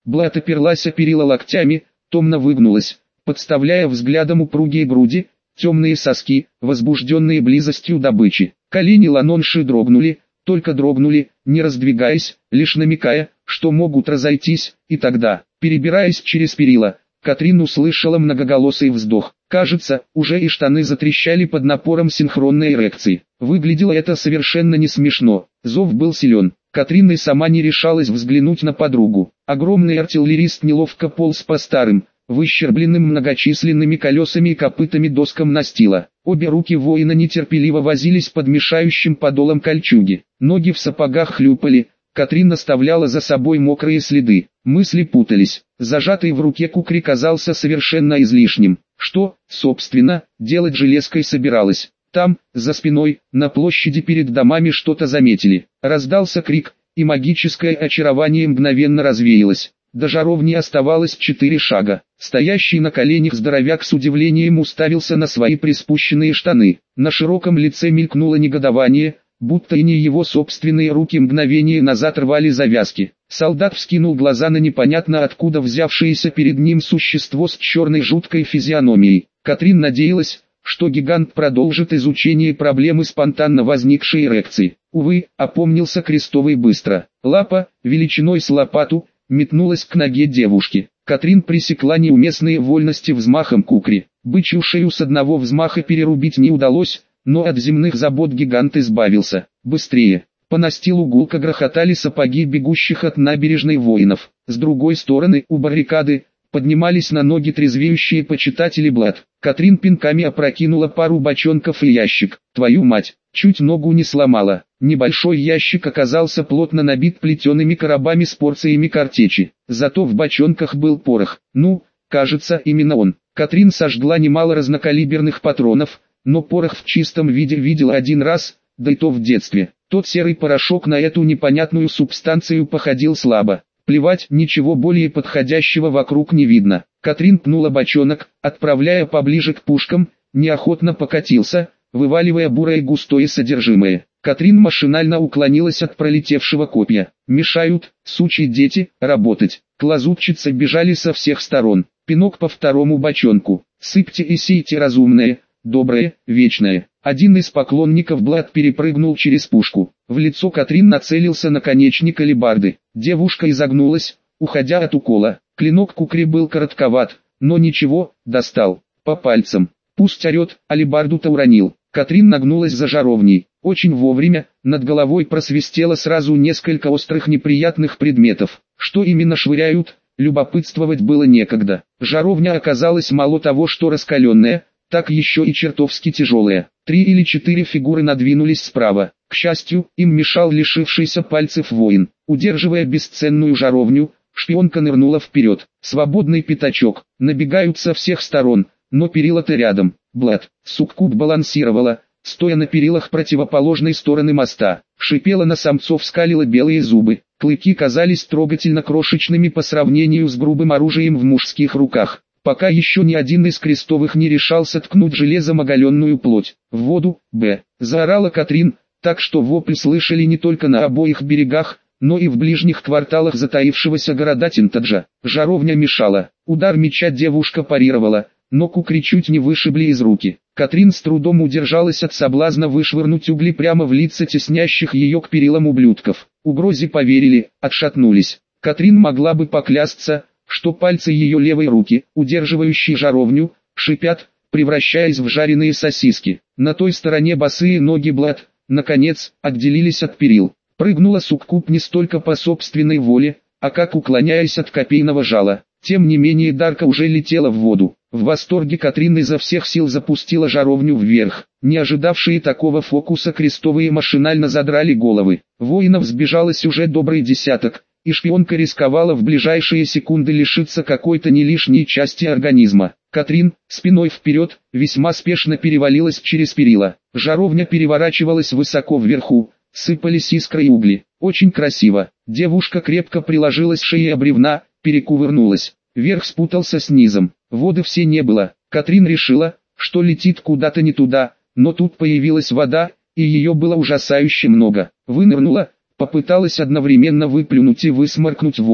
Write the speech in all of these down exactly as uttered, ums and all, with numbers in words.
Блат оперлась о перила локтями, томно выгнулась, подставляя взглядом упругие груди, темные соски, возбужденные близостью добычи. Колени Ланонши дрогнули, только дрогнули, не раздвигаясь, лишь намекая, что могут разойтись, и тогда, перебираясь через перила, Катрин услышала многоголосый вздох. Кажется, уже и штаны затрещали под напором синхронной эрекции. Выглядело это совершенно не смешно. Зов был силен. Катрин и сама не решалась взглянуть на подругу. Огромный артиллерист неловко полз по старым, выщербленным многочисленными колесами и копытами доскам настила. Обе руки воина нетерпеливо возились под мешающим подолом кольчуги. Ноги в сапогах хлюпали. Катрин оставляла за собой мокрые следы. Мысли путались. Зажатый в руке кукри казался совершенно излишним. Что, собственно, делать железкой собиралась? Там, за спиной, на площади перед домами что-то заметили. Раздался крик, и магическое очарование мгновенно развеялось. До жаровни оставалось четыре шага. Стоящий на коленях здоровяк с удивлением уставился на свои приспущенные штаны. На широком лице мелькнуло негодование, будто и не его собственные руки мгновение назад рвали завязки. Солдат вскинул глаза на непонятно откуда взявшееся перед ним существо с черной жуткой физиономией. Катрин надеялась, что гигант продолжит изучение проблемы спонтанно возникшей эрекции. Увы, опомнился Крестовый быстро. Лапа, величиной с лопату, метнулась к ноге девушки. Катрин пресекла неуместные вольности взмахом кукри. Бычью шею с одного взмаха перерубить не удалось, но от земных забот гигант избавился. Быстрее. По настилу гулко грохотали сапоги бегущих от набережной воинов. С другой стороны, у баррикады, поднимались на ноги трезвеющие почитатели Блат. Катрин пинками опрокинула пару бочонков и ящик. Твою мать, чуть ногу не сломала. Небольшой ящик оказался плотно набит плетеными коробами с порциями картечи. Зато в бочонках был порох. Ну, кажется, именно он. Катрин сожгла немало разнокалиберных патронов, но порох в чистом виде видела один раз, да и то в детстве. Тот серый порошок на эту непонятную субстанцию походил слабо. Плевать, ничего более подходящего вокруг не видно. Катрин пнула бочонок, отправляя поближе к пушкам, неохотно покатился, вываливая бурое густое содержимое. Катрин машинально уклонилась от пролетевшего копья. Мешают, сучьи дети, работать. К лазутчице бежали со всех сторон. Пинок по второму бочонку. Сыпьте и сейте разумное, доброе, вечное. Один из поклонников Блат перепрыгнул через пушку. В лицо Катрин нацелился наконечник алебарды. Девушка изогнулась, уходя от укола. Клинок кукри был коротковат, но ничего, достал. По пальцам. Пусть орет, алебарду-то уронил. Катрин нагнулась за жаровней. Очень вовремя, над головой просвистело сразу несколько острых неприятных предметов. Что именно швыряют, любопытствовать было некогда. Жаровня оказалась мало того, что раскаленная, так еще и чертовски тяжелая. Три или четыре фигуры надвинулись справа. К счастью, им мешал лишившийся пальцев воин. Удерживая бесценную жаровню, шпионка нырнула вперед. Свободный пятачок. Набегают со всех сторон, но перила-то рядом. Блат. Суккуб балансировала, стоя на перилах противоположной стороны моста. Шипела на самцов, скалила белые зубы. Клыки казались трогательно крошечными по сравнению с грубым оружием в мужских руках. Пока еще ни один из крестовых не решался ткнуть железом оголенную плоть. В воду, Б. Заорала Катрин, так что вопль слышали не только на обоих берегах, но и в ближних кварталах затаившегося города Тинтаджа. Жаровня мешала. Удар меча девушка парировала, но кукри чуть не вышибли из руки. Катрин с трудом удержалась от соблазна вышвырнуть угли прямо в лица теснящих ее к перилам ублюдков. Угрозе поверили, отшатнулись. Катрин могла бы поклясться, что пальцы ее левой руки, удерживающие жаровню, шипят, превращаясь в жареные сосиски. На той стороне босые ноги Блат, наконец, отделились от перил. Прыгнула суккуб не столько по собственной воле, а как уклоняясь от копейного жала. Тем не менее Дарка уже летела в воду. В восторге Катрин изо всех сил запустила жаровню вверх. Не ожидавшие такого фокуса крестовые машинально задрали головы. Воинов сбежалось уже добрый десяток, и шпионка рисковала в ближайшие секунды лишиться какой-то не лишней части организма. Катрин, спиной вперед, весьма спешно перевалилась через перила. Жаровня переворачивалась высоко вверху, сыпались искры и угли. Очень красиво. Девушка крепко приложилась шеей о бревна, перекувырнулась. Верх спутался с низом. Воды все не было. Катрин решила, что летит куда-то не туда, но тут появилась вода, и ее было ужасающе много. Вынырнула, попыталась одновременно выплюнуть и высморкнуть воду.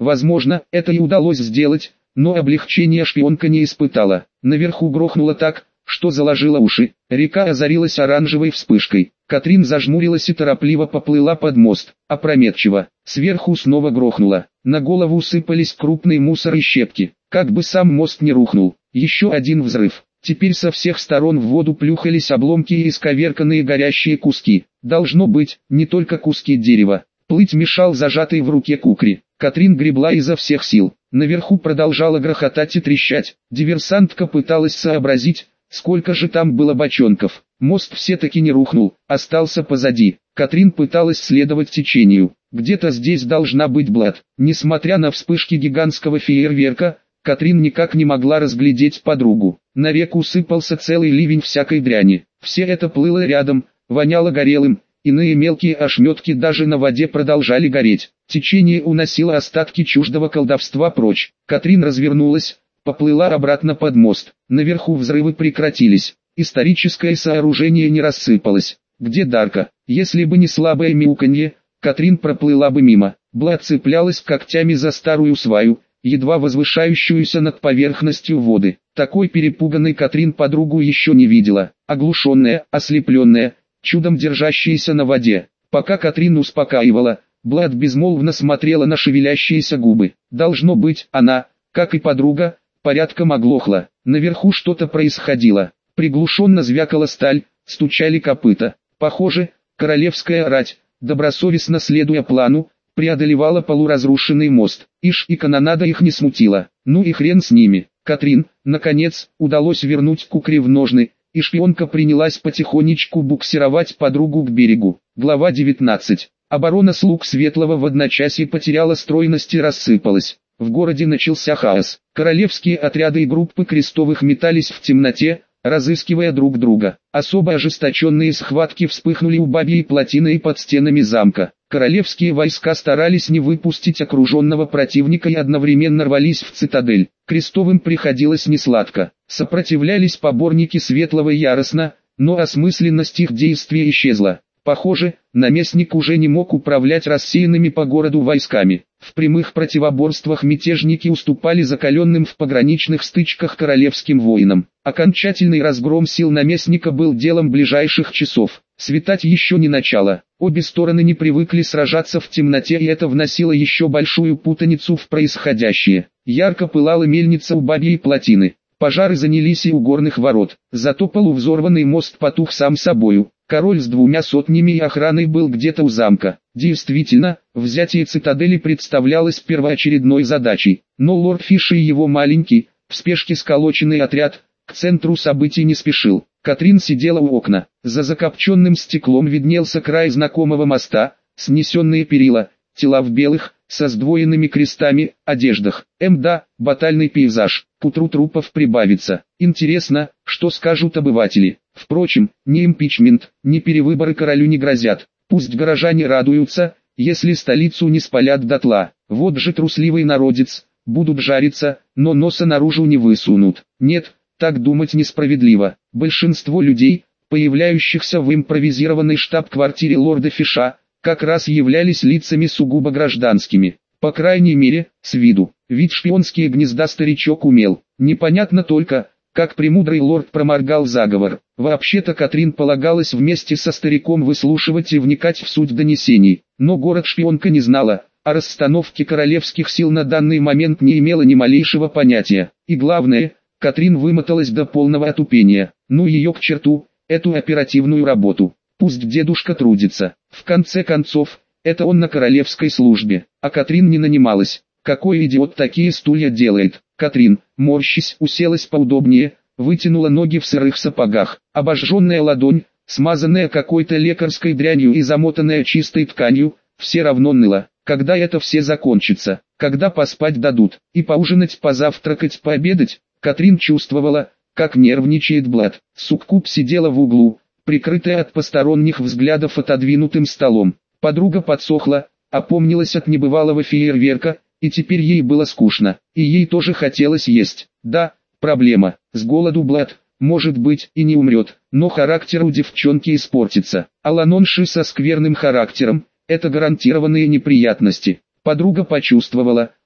Возможно, это и удалось сделать, но облегчения шпионка не испытала. Наверху грохнуло так, что заложило уши. Река озарилась оранжевой вспышкой. Катрин зажмурилась и торопливо поплыла под мост. Опрометчиво. Сверху снова грохнуло. На голову сыпались крупные мусор и щепки. Как бы сам мост не рухнул. Еще один взрыв. Теперь со всех сторон в воду плюхались обломки и исковерканные горящие куски. Должно быть, не только куски дерева. Плыть мешал зажатый в руке кукри. Катрин гребла изо всех сил. Наверху продолжало грохотать и трещать. Диверсантка пыталась сообразить, сколько же там было бочонков. Мост все-таки не рухнул, остался позади. Катрин пыталась следовать течению. Где-то здесь должна быть Блад. Несмотря на вспышки гигантского фейерверка, Катрин никак не могла разглядеть подругу. На реку сыпался целый ливень всякой дряни. Все это плыло рядом, воняло горелым. Иные мелкие ошметки даже на воде продолжали гореть. Течение уносило остатки чуждого колдовства прочь. Катрин развернулась, поплыла обратно под мост. Наверху взрывы прекратились. Историческое сооружение не рассыпалось. Где Дарка? Если бы не слабое мяуканье, Катрин проплыла бы мимо. Блад цеплялась когтями за старую сваю, едва возвышающуюся над поверхностью воды. Такой перепуганной Катрин подругу еще не видела. Оглушенная, ослепленная, чудом держащаяся на воде. Пока Катрин успокаивала, Блад безмолвно смотрела на шевелящиеся губы. Должно быть, она, как и подруга, порядком оглохла. Наверху что-то происходило. Приглушенно звякала сталь, стучали копыта. Похоже, королевская рать, добросовестно следуя плану, преодолевала полуразрушенный мост. Ишь, и канонада их не смутила. Ну и хрен с ними. Катрин, наконец, удалось вернуть кукри в ножны, и шпионка принялась потихонечку буксировать подругу к берегу. Глава девятнадцать. Оборона слуг Светлого в одночасье потеряла стройность и рассыпалась. В городе начался хаос. Королевские отряды и группы крестовых метались в темноте, разыскивая друг друга. Особо ожесточенные схватки вспыхнули у Бабьей плотины и под стенами замка. Королевские войска старались не выпустить окруженного противника и одновременно рвались в цитадель. Крестовым приходилось несладко. Сопротивлялись поборники Светлого яростно, но осмысленность их действия исчезла. Похоже, наместник уже не мог управлять рассеянными по городу войсками. В прямых противоборствах мятежники уступали закаленным в пограничных стычках королевским воинам. Окончательный разгром сил наместника был делом ближайших часов. Светать еще не начало. Обе стороны не привыкли сражаться в темноте, и это вносило еще большую путаницу в происходящее. Ярко пылала мельница у Бабьей плотины. Пожары занялись и у горных ворот. Зато полувзорванный мост потух сам собою. Король с двумя сотнями и охраной был где-то у замка. Действительно, взятие цитадели представлялось первоочередной задачей. Но лорд Фиш и его маленький, в спешке сколоченный отряд, к центру событий не спешил. Катрин сидела у окна. За закопченным стеклом виднелся край знакомого моста, снесенные перила, тела в белых, со сдвоенными крестами, одеждах. Мда, батальный пейзаж. К утру трупов прибавится. Интересно, что скажут обыватели. Впрочем, ни импичмент, ни перевыборы королю не грозят. Пусть горожане радуются, если столицу не спалят дотла. Вот же трусливый народец, будут жариться, но носа наружу не высунут. Нет, так думать несправедливо. Большинство людей, появляющихся в импровизированной штаб-квартире лорда Фиша, как раз являлись лицами сугубо гражданскими. По крайней мере, с виду. Ведь шпионские гнезда старичок умел. Непонятно только, как премудрый лорд проморгал заговор. Вообще-то Катрин полагалась вместе со стариком выслушивать и вникать в суть донесений. Но город-шпионка не знала, о расстановке королевских сил на данный момент не имела ни малейшего понятия. И главное, Катрин вымоталась до полного отупения. Ну ее к черту, эту оперативную работу. Пусть дедушка трудится. В конце концов, это он на королевской службе, а Катрин не нанималась. Какой идиот такие стулья делает? Катрин, морщись, уселась поудобнее, вытянула ноги в сырых сапогах. Обожженная ладонь, смазанная какой-то лекарской дрянью и замотанная чистой тканью, все равно ныла. Когда это все закончится? Когда поспать дадут? И поужинать, позавтракать, пообедать? Катрин чувствовала, как нервничает Блад. Суккуб сидела в углу, прикрытая от посторонних взглядов отодвинутым столом. Подруга подсохла, опомнилась от небывалого фейерверка, и теперь ей было скучно, и ей тоже хотелось есть. Да, проблема, с голоду Блад, может быть, и не умрет, но характер у девчонки испортится. А Ланонши со скверным характером, это гарантированные неприятности. Подруга почувствовала,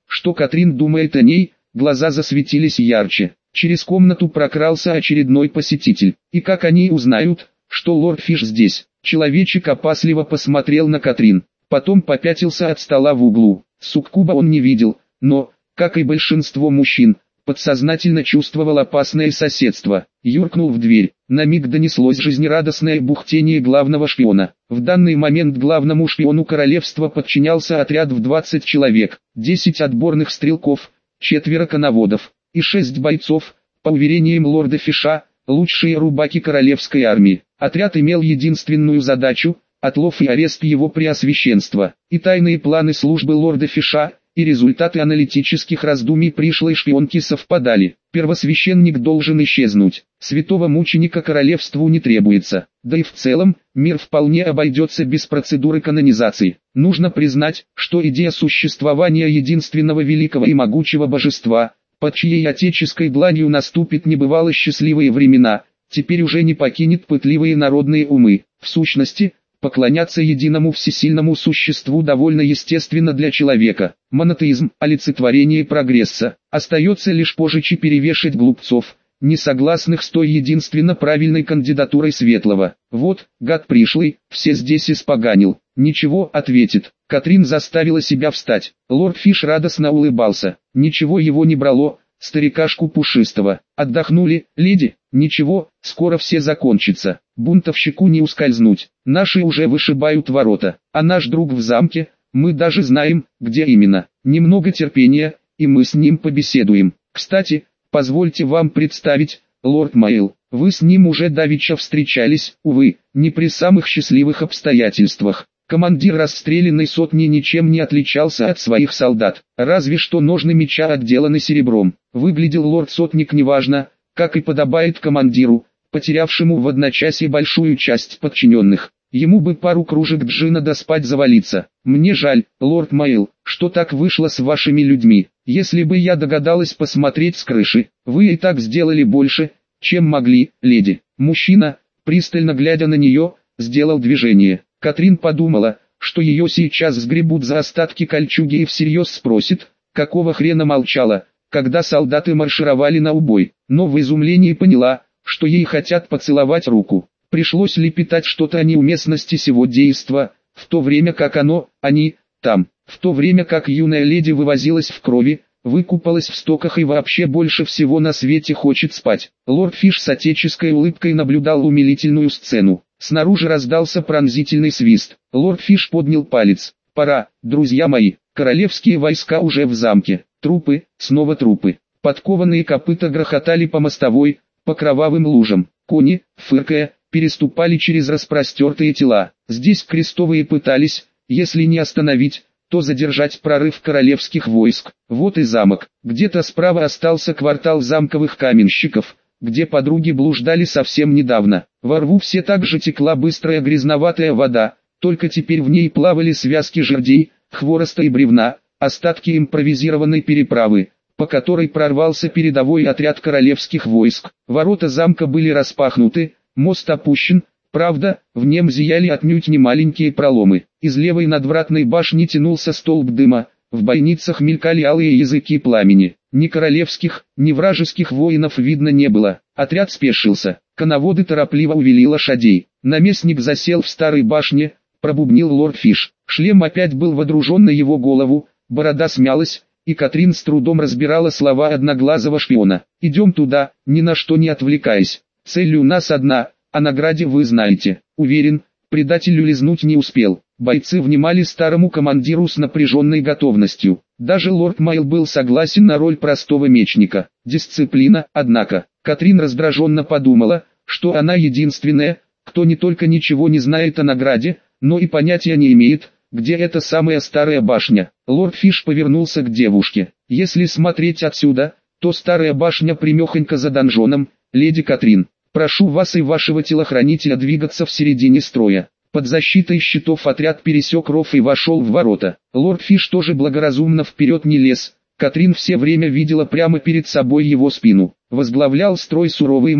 что Катрин думает о ней, глаза засветились ярче. Через комнату прокрался очередной посетитель. И как они узнают, что лорд Фиш здесь? Человечек опасливо посмотрел на Катрин, потом попятился от стола в углу. Суккуба он не видел, но, как и большинство мужчин, подсознательно чувствовал опасное соседство. Юркнул в дверь. На миг донеслось жизнерадостное бухтение главного шпиона. В данный момент главному шпиону королевства подчинялся отряд в двадцать человек, десять отборных стрелков, четверо коноводов и шесть бойцов, по уверениям лорда Фиша, лучшие рубаки королевской армии. Отряд имел единственную задачу – отлов и арест его преосвященства. И тайные планы службы лорда Фиша, и результаты аналитических раздумий пришлой шпионки совпадали. Первосвященник должен исчезнуть. Святого мученика королевству не требуется. Да и в целом, мир вполне обойдется без процедуры канонизации. Нужно признать, что идея существования единственного великого и могучего божества, под чьей отеческой дланью наступит небывало счастливые времена, теперь уже не покинет пытливые народные умы. В сущности, поклоняться единому всесильному существу довольно естественно для человека. Монотеизм – олицетворение прогресса. Остается лишь пожечь перевешать глупцов, не согласных с той единственно правильной кандидатурой Светлого. Вот, гад пришлый, все здесь испоганил. Ничего, ответит. Катрин заставила себя встать. Лорд Фиш радостно улыбался. Ничего его не брало, старикашку пушистого. Отдохнули, леди? Ничего, скоро все закончится. Бунтовщику не ускользнуть. Наши уже вышибают ворота, а наш друг в замке, мы даже знаем, где именно. Немного терпения, и мы с ним побеседуем. Кстати, позвольте вам представить, лорд Майл, вы с ним уже давеча встречались, увы, не при самых счастливых обстоятельствах. Командир расстрелянной сотни ничем не отличался от своих солдат, разве что ножны меча отделаны серебром. Выглядел лорд-сотник неважно, как и подобает командиру, потерявшему в одночасье большую часть подчиненных. Ему бы пару кружек джина да спать завалиться. Мне жаль, лорд Майл, что так вышло с вашими людьми. Если бы я догадалась посмотреть с крыши, вы и так сделали больше, чем могли, леди. Мужчина, пристально глядя на нее, сделал движение. Катрин подумала, что ее сейчас сгребут за остатки кольчуги и всерьез спросит, какого хрена молчала, когда солдаты маршировали на убой. Но в изумлении поняла, что ей хотят поцеловать руку. Пришлось лепетать что-то о неуместности сего действа, в то время как оно, они, там, в то время как юная леди вывозилась в крови, выкупалась в стоках и вообще больше всего на свете хочет спать. Лорд Фиш с отеческой улыбкой наблюдал умилительную сцену. Снаружи раздался пронзительный свист. Лорд Фиш поднял палец. «Пора, друзья мои, королевские войска уже в замке. Трупы, снова трупы. Подкованные копыта грохотали по мостовой, по кровавым лужам. Кони, фыркая, переступали через распростертые тела. Здесь крестовые пытались, если не остановить, то задержать прорыв королевских войск. Вот и замок. Где-то справа остался квартал замковых каменщиков, где подруги блуждали совсем недавно. Во рву все так же текла быстрая грязноватая вода, только теперь в ней плавали связки жердей, хвороста и бревна, остатки импровизированной переправы, по которой прорвался передовой отряд королевских войск. Ворота замка были распахнуты, мост опущен, правда, в нем зияли отнюдь не маленькие проломы. Из левой надвратной башни тянулся столб дыма, в бойницах мелькали алые языки пламени. Ни королевских, ни вражеских воинов видно не было. Отряд спешился, коноводы торопливо увели лошадей. Наместник засел в старой башне, пробубнил лорд Фиш. Шлем опять был водружен на его голову, борода смялась, и Катрин с трудом разбирала слова одноглазого шпиона. «Идем туда, ни на что не отвлекаясь. Цель у нас одна, о награде вы знаете». Уверен, предатель улизнуть не успел. Бойцы внимали старому командиру с напряженной готовностью. Даже лорд Майл был согласен на роль простого мечника. Дисциплина, однако. Катрин раздраженно подумала, что она единственная, кто не только ничего не знает о награде, но и понятия не имеет, где эта самая старая башня. Лорд Фиш повернулся к девушке. «Если смотреть отсюда, то старая башня примехонько за донжоном, леди Катрин. Прошу вас и вашего телохранителя двигаться в середине строя». Под защитой щитов отряд пересек ров и вошел в ворота. Лорд Фиш тоже благоразумно вперед не лез. Катрин все время видела прямо перед собой его спину. Возглавлял строй суровый Майл.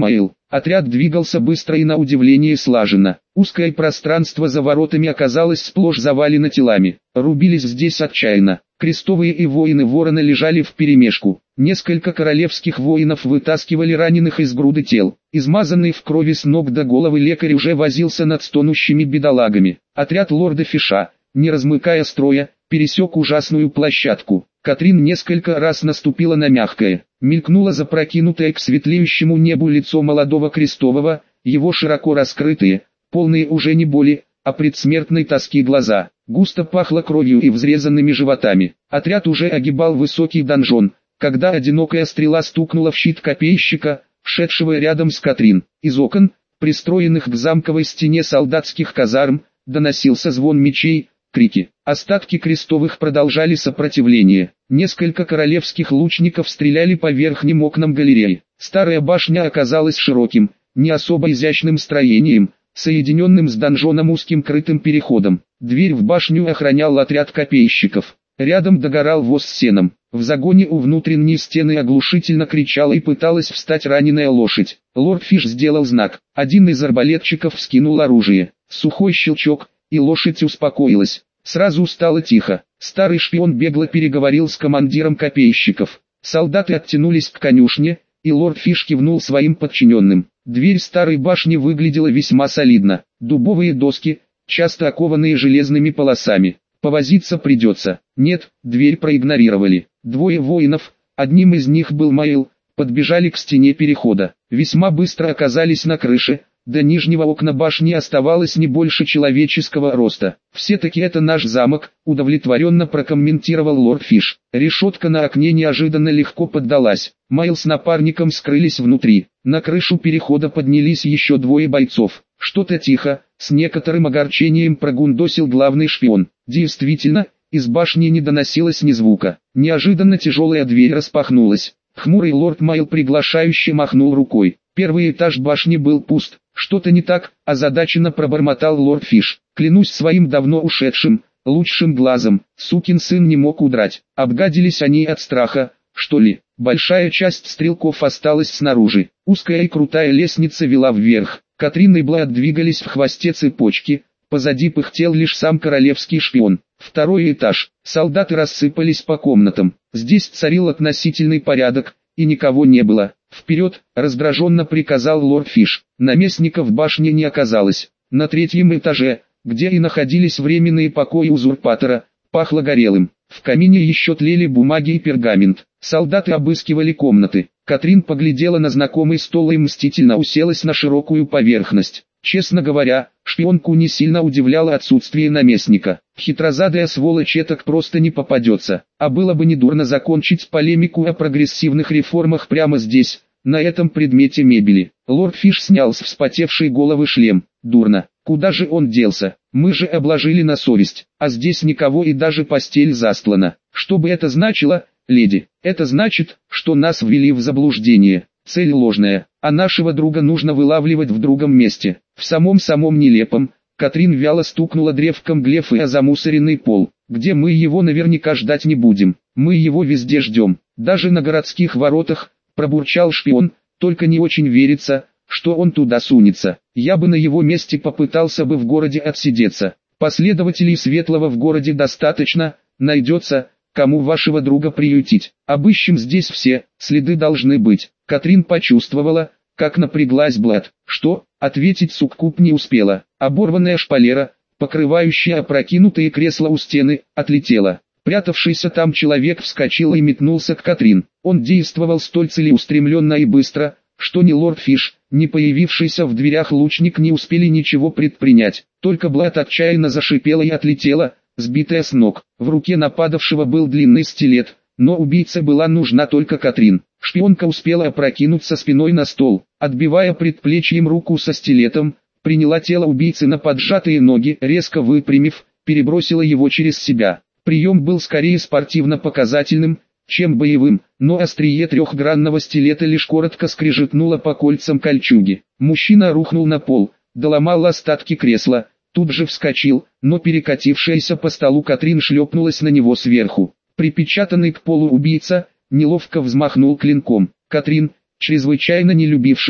Отряд двигался быстро и на удивление слаженно. Узкое пространство за воротами оказалось сплошь завалено телами. Рубились здесь отчаянно. Крестовые и воины-вороны лежали вперемешку. Несколько королевских воинов вытаскивали раненых из груды тел. Измазанный в крови с ног до головы лекарь уже возился над стонущими бедолагами. Отряд лорда Фиша, не размыкая строя, пересек ужасную площадку. Катрин несколько раз наступила на мягкое. Мелькнуло запрокинутое к светлеющему небу лицо молодого крестового, его широко раскрытые, полные уже не боли, а предсмертной тоски глаза. Густо пахло кровью и взрезанными животами. Отряд уже огибал высокий донжон, когда одинокая стрела стукнула в щит копейщика, шедшего рядом с Катрин. Из окон, пристроенных к замковой стене солдатских казарм, доносился звон мечей, крики. Остатки крестовых продолжали сопротивление. Несколько королевских лучников стреляли по верхним окнам галереи. Старая башня оказалась широким, не особо изящным строением, соединенным с донжоном узким крытым переходом. Дверь в башню охранял отряд копейщиков. Рядом догорал воз с сеном. В загоне у внутренней стены оглушительно кричала и пыталась встать раненая лошадь. Лорд Фиш сделал знак. Один из арбалетчиков вскинул оружие. Сухой щелчок, и лошадь успокоилась. Сразу стало тихо. Старый шпион бегло переговорил с командиром копейщиков. Солдаты оттянулись к конюшне, и лорд Фиш кивнул своим подчиненным. Дверь старой башни выглядела весьма солидно. Дубовые доски, часто окованные железными полосами. Повозиться придется. Нет, дверь проигнорировали. Двое воинов, одним из них был Майл, подбежали к стене перехода. Весьма быстро оказались на крыше. До нижнего окна башни оставалось не больше человеческого роста. «Все-таки это наш замок», — удовлетворенно прокомментировал лорд Фиш. Решетка на окне неожиданно легко поддалась. Майл с напарником скрылись внутри. На крышу перехода поднялись еще двое бойцов. Что-то тихо, с некоторым огорчением прогундосил главный шпион. Действительно, из башни не доносилось ни звука. Неожиданно тяжелая дверь распахнулась. Хмурый лорд Майл приглашающе махнул рукой. Первый этаж башни был пуст. «Что-то не так», – озадаченно пробормотал лорд Фиш. «Клянусь своим давно ушедшим, лучшим глазом, сукин сын не мог удрать. Обгадились они от страха, что ли?» Большая часть стрелков осталась снаружи. Узкая и крутая лестница вела вверх. Катрин и Блад двигались в хвосте цепочки. Позади пыхтел лишь сам королевский шпион. Второй этаж. Солдаты рассыпались по комнатам. Здесь царил относительный порядок, и никого не было. «Вперед!» – раздраженно приказал лорд Фиш. Наместника в башне не оказалось. На третьем этаже, где и находились временные покои узурпатора, пахло горелым. В камине еще тлели бумаги и пергамент. Солдаты обыскивали комнаты. Катрин поглядела на знакомый стол и мстительно уселась на широкую поверхность. Честно говоря, шпионку не сильно удивляло отсутствие наместника. Хитрозадая сволочь так просто не попадется. А было бы недурно закончить полемику о прогрессивных реформах прямо здесь, на этом предмете мебели. Лорд Фиш снял с вспотевшей головы шлем. Дурно. Куда же он делся? Мы же обложили на совесть, а здесь никого и даже постель застлана. Что бы это значило, леди? Это значит, что нас ввели в заблуждение. Цель ложная, а нашего друга нужно вылавливать в другом месте. В самом-самом нелепом. Катрин вяло стукнула древком глефы о замусоренный пол. Где мы его наверняка ждать не будем. Мы его везде ждем. Даже на городских воротах, пробурчал шпион, только не очень верится, что он туда сунется. Я бы на его месте попытался бы в городе отсидеться. Последователей Светлого в городе достаточно, найдется, кому вашего друга приютить. Обыщем здесь все, следы должны быть. Катрин почувствовала, как напряглась Блад. Что? Ответить суккуб не успела. Оборванная шпалера, покрывающая опрокинутые кресла у стены, отлетела. Прятавшийся там человек вскочил и метнулся к Катрин. Он действовал столь целеустремленно и быстро, что ни лорд Фиш, ни появившийся в дверях лучник не успели ничего предпринять. Только Блад отчаянно зашипела и отлетела, сбитая с ног. В руке нападавшего был длинный стилет, но убийце была нужна только Катрин. Шпионка успела опрокинуться спиной на стол, отбивая предплечьем руку со стилетом, приняла тело убийцы на поджатые ноги, резко выпрямив, перебросила его через себя. Прием был скорее спортивно-показательным, чем боевым, но острие трехгранного стилета лишь коротко скрежетнуло по кольцам кольчуги. Мужчина рухнул на пол, доломал остатки кресла, тут же вскочил, но перекатившаяся по столу Катрин шлепнулась на него сверху. Припечатанный к полу убийца, неловко взмахнул клинком. Катрин, чрезвычайно не любившая,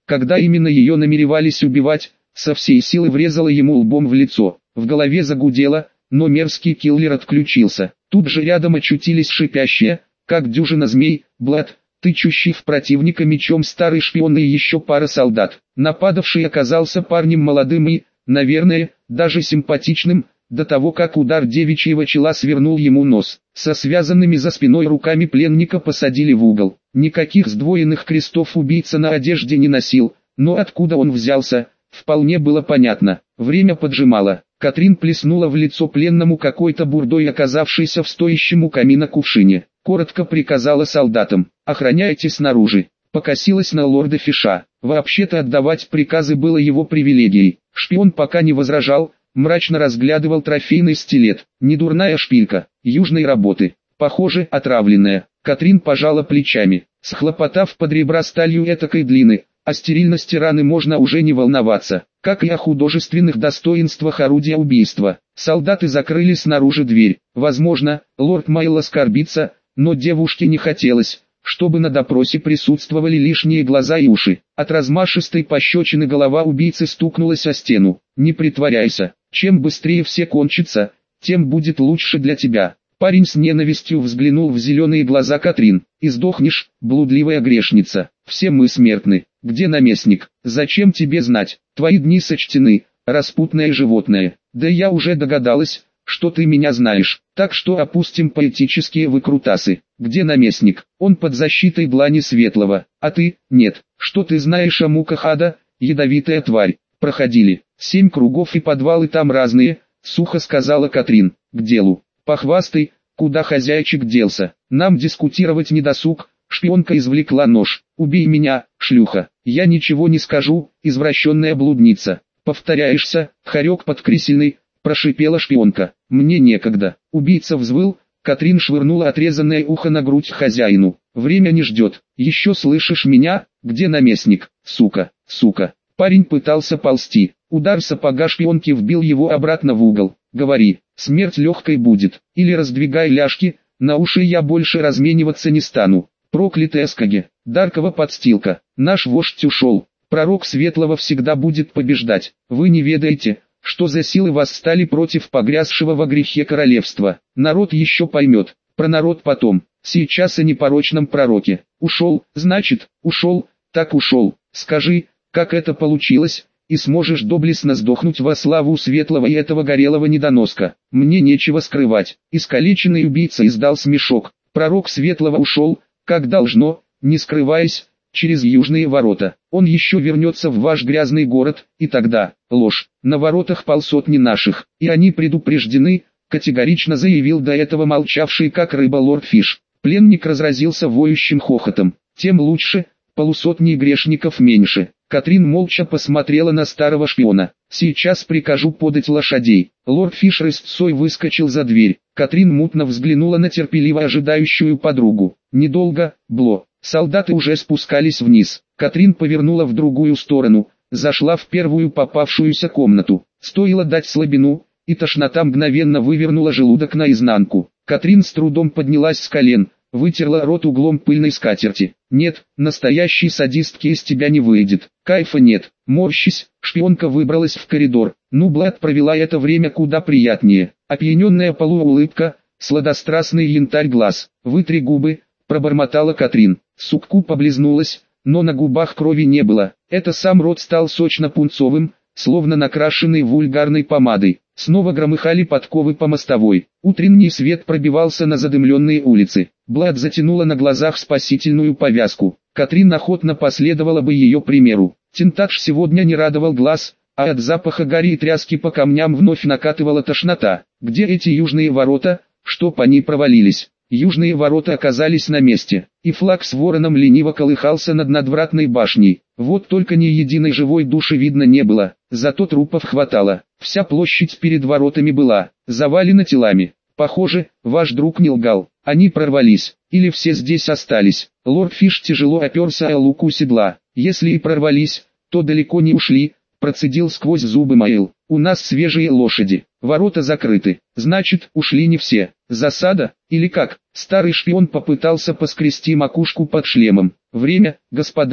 когда именно ее намеревались убивать, со всей силы врезала ему лбом в лицо. В голове загудело, но мерзкий киллер отключился. Тут же рядом очутились шипящие, как дюжина змей, Блад, тычущий в противника мечом старый шпион и еще пара солдат. Нападавший оказался парнем молодым и, наверное, даже симпатичным, до того как удар девичьего чела свернул ему нос. Со связанными за спиной руками пленника посадили в угол. Никаких сдвоенных крестов убийца на одежде не носил, но откуда он взялся, вполне было понятно. Время поджимало. Катрин плеснула в лицо пленному какой-то бурдой, оказавшейся в стоящем у камина кувшине. Коротко приказала солдатам: «Охраняйте снаружи». Покосилась на лорда Фиша. Вообще-то отдавать приказы было его привилегией. Шпион пока не возражал, мрачно разглядывал трофейный стилет. Недурная шпилька, южной работы. Похоже, отравленная. Катрин пожала плечами. Схлопотав под ребра сталью этакой длины, о стерильности раны можно уже не волноваться, как и о художественных достоинствах орудия убийства. Солдаты закрыли снаружи дверь. Возможно, лорд Майл оскорбится, но девушке не хотелось, чтобы на допросе присутствовали лишние глаза и уши. От размашистой пощечины голова убийцы стукнулась о стену. «Не притворяйся, чем быстрее все кончится, тем будет лучше для тебя». Парень с ненавистью взглянул в зеленые глаза Катрин. «И сдохнешь, блудливая грешница. Все мы смертны. Где наместник? Зачем тебе знать? Твои дни сочтены, распутное животное. Да я уже догадалась, что ты меня знаешь, так что опустим поэтические выкрутасы. Где наместник? Он под защитой длани Светлого. А ты? Нет. Что ты знаешь о муках ада, ядовитая тварь? Проходили. Семь кругов и подвалы там разные», — сухо сказала Катрин. «К делу. Похвастай, куда хозяйчик делся. Нам дискутировать не досуг». Шпионка извлекла нож. «Убей меня, шлюха. Я ничего не скажу, извращенная блудница». «Повторяешься, хорек подкресельный», — прошипела шпионка. «Мне некогда». Убийца взвыл. Катрин швырнула отрезанное ухо на грудь хозяину. «Время не ждет. Еще слышишь меня? Где наместник? Сука, сука». Парень пытался ползти. Удар сапога шпионки вбил его обратно в угол. «Говори, смерть легкой будет. Или раздвигай ляжки, на уши я больше размениваться не стану». Проклятая Скаге, Даркова подстилка, наш вождь ушел. Пророк Светлого всегда будет побеждать. Вы не ведаете, что за силы восстали против погрязшего во грехе королевства. Народ еще поймет, про народ потом. Сейчас о непорочном пророке. Ушел, значит, ушел, так ушел. Скажи, как это получилось, и сможешь доблестно сдохнуть во славу Светлого и этого горелого недоноска. Мне нечего скрывать. Искалеченный убийца издал смешок. Пророк Светлого ушел, как должно, не скрываясь, через южные ворота. Он еще вернется в ваш грязный город, и тогда, ложь, на воротах полсотни наших, и они предупреждены, категорично заявил до этого молчавший как рыба лорд Фиш. Пленник разразился воющим хохотом. Тем лучше, полусотни грешников меньше. Катрин молча посмотрела на старого шпиона. «Сейчас прикажу подать лошадей». Лорд Фиш рысцой выскочил за дверь. Катрин мутно взглянула на терпеливо ожидающую подругу. Недолго, Бло. Солдаты уже спускались вниз. Катрин повернула в другую сторону, зашла в первую попавшуюся комнату. Стоило дать слабину, и тошнота мгновенно вывернула желудок наизнанку. Катрин с трудом поднялась с колен, вытерла рот углом пыльной скатерти. «Нет, настоящей садистки из тебя не выйдет. Кайфа нет». Морщись, шпионка выбралась в коридор. Ну, Блад провела это время куда приятнее. Опьяненная полуулыбка, сладострастный янтарь глаз. «Вытри губы», — пробормотала Катрин. Суккуб облизнулась, но на губах крови не было. Это сам рот стал сочно-пунцовым, словно накрашенный вульгарной помадой. Снова громыхали подковы по мостовой. Утренний свет пробивался на задымленные улицы. Блад затянула на глазах спасительную повязку. Катрин охотно последовала бы ее примеру. Тинтадж сегодня не радовал глаз, а от запаха гари и тряски по камням вновь накатывала тошнота. Где эти южные ворота, чтоб они провалились? Южные ворота оказались на месте, и флаг с вороном лениво колыхался над надвратной башней. Вот только ни единой живой души видно не было, зато трупов хватало. Вся площадь перед воротами была завалена телами. Похоже, ваш друг не лгал, они прорвались, или все здесь остались. Лорд Фиш тяжело оперся о луку седла. Если и прорвались, то далеко не ушли, процедил сквозь зубы Майл. У нас свежие лошади, ворота закрыты, значит, ушли не все. Засада, или как? Старый шпион попытался поскрести макушку под шлемом. Время, господа,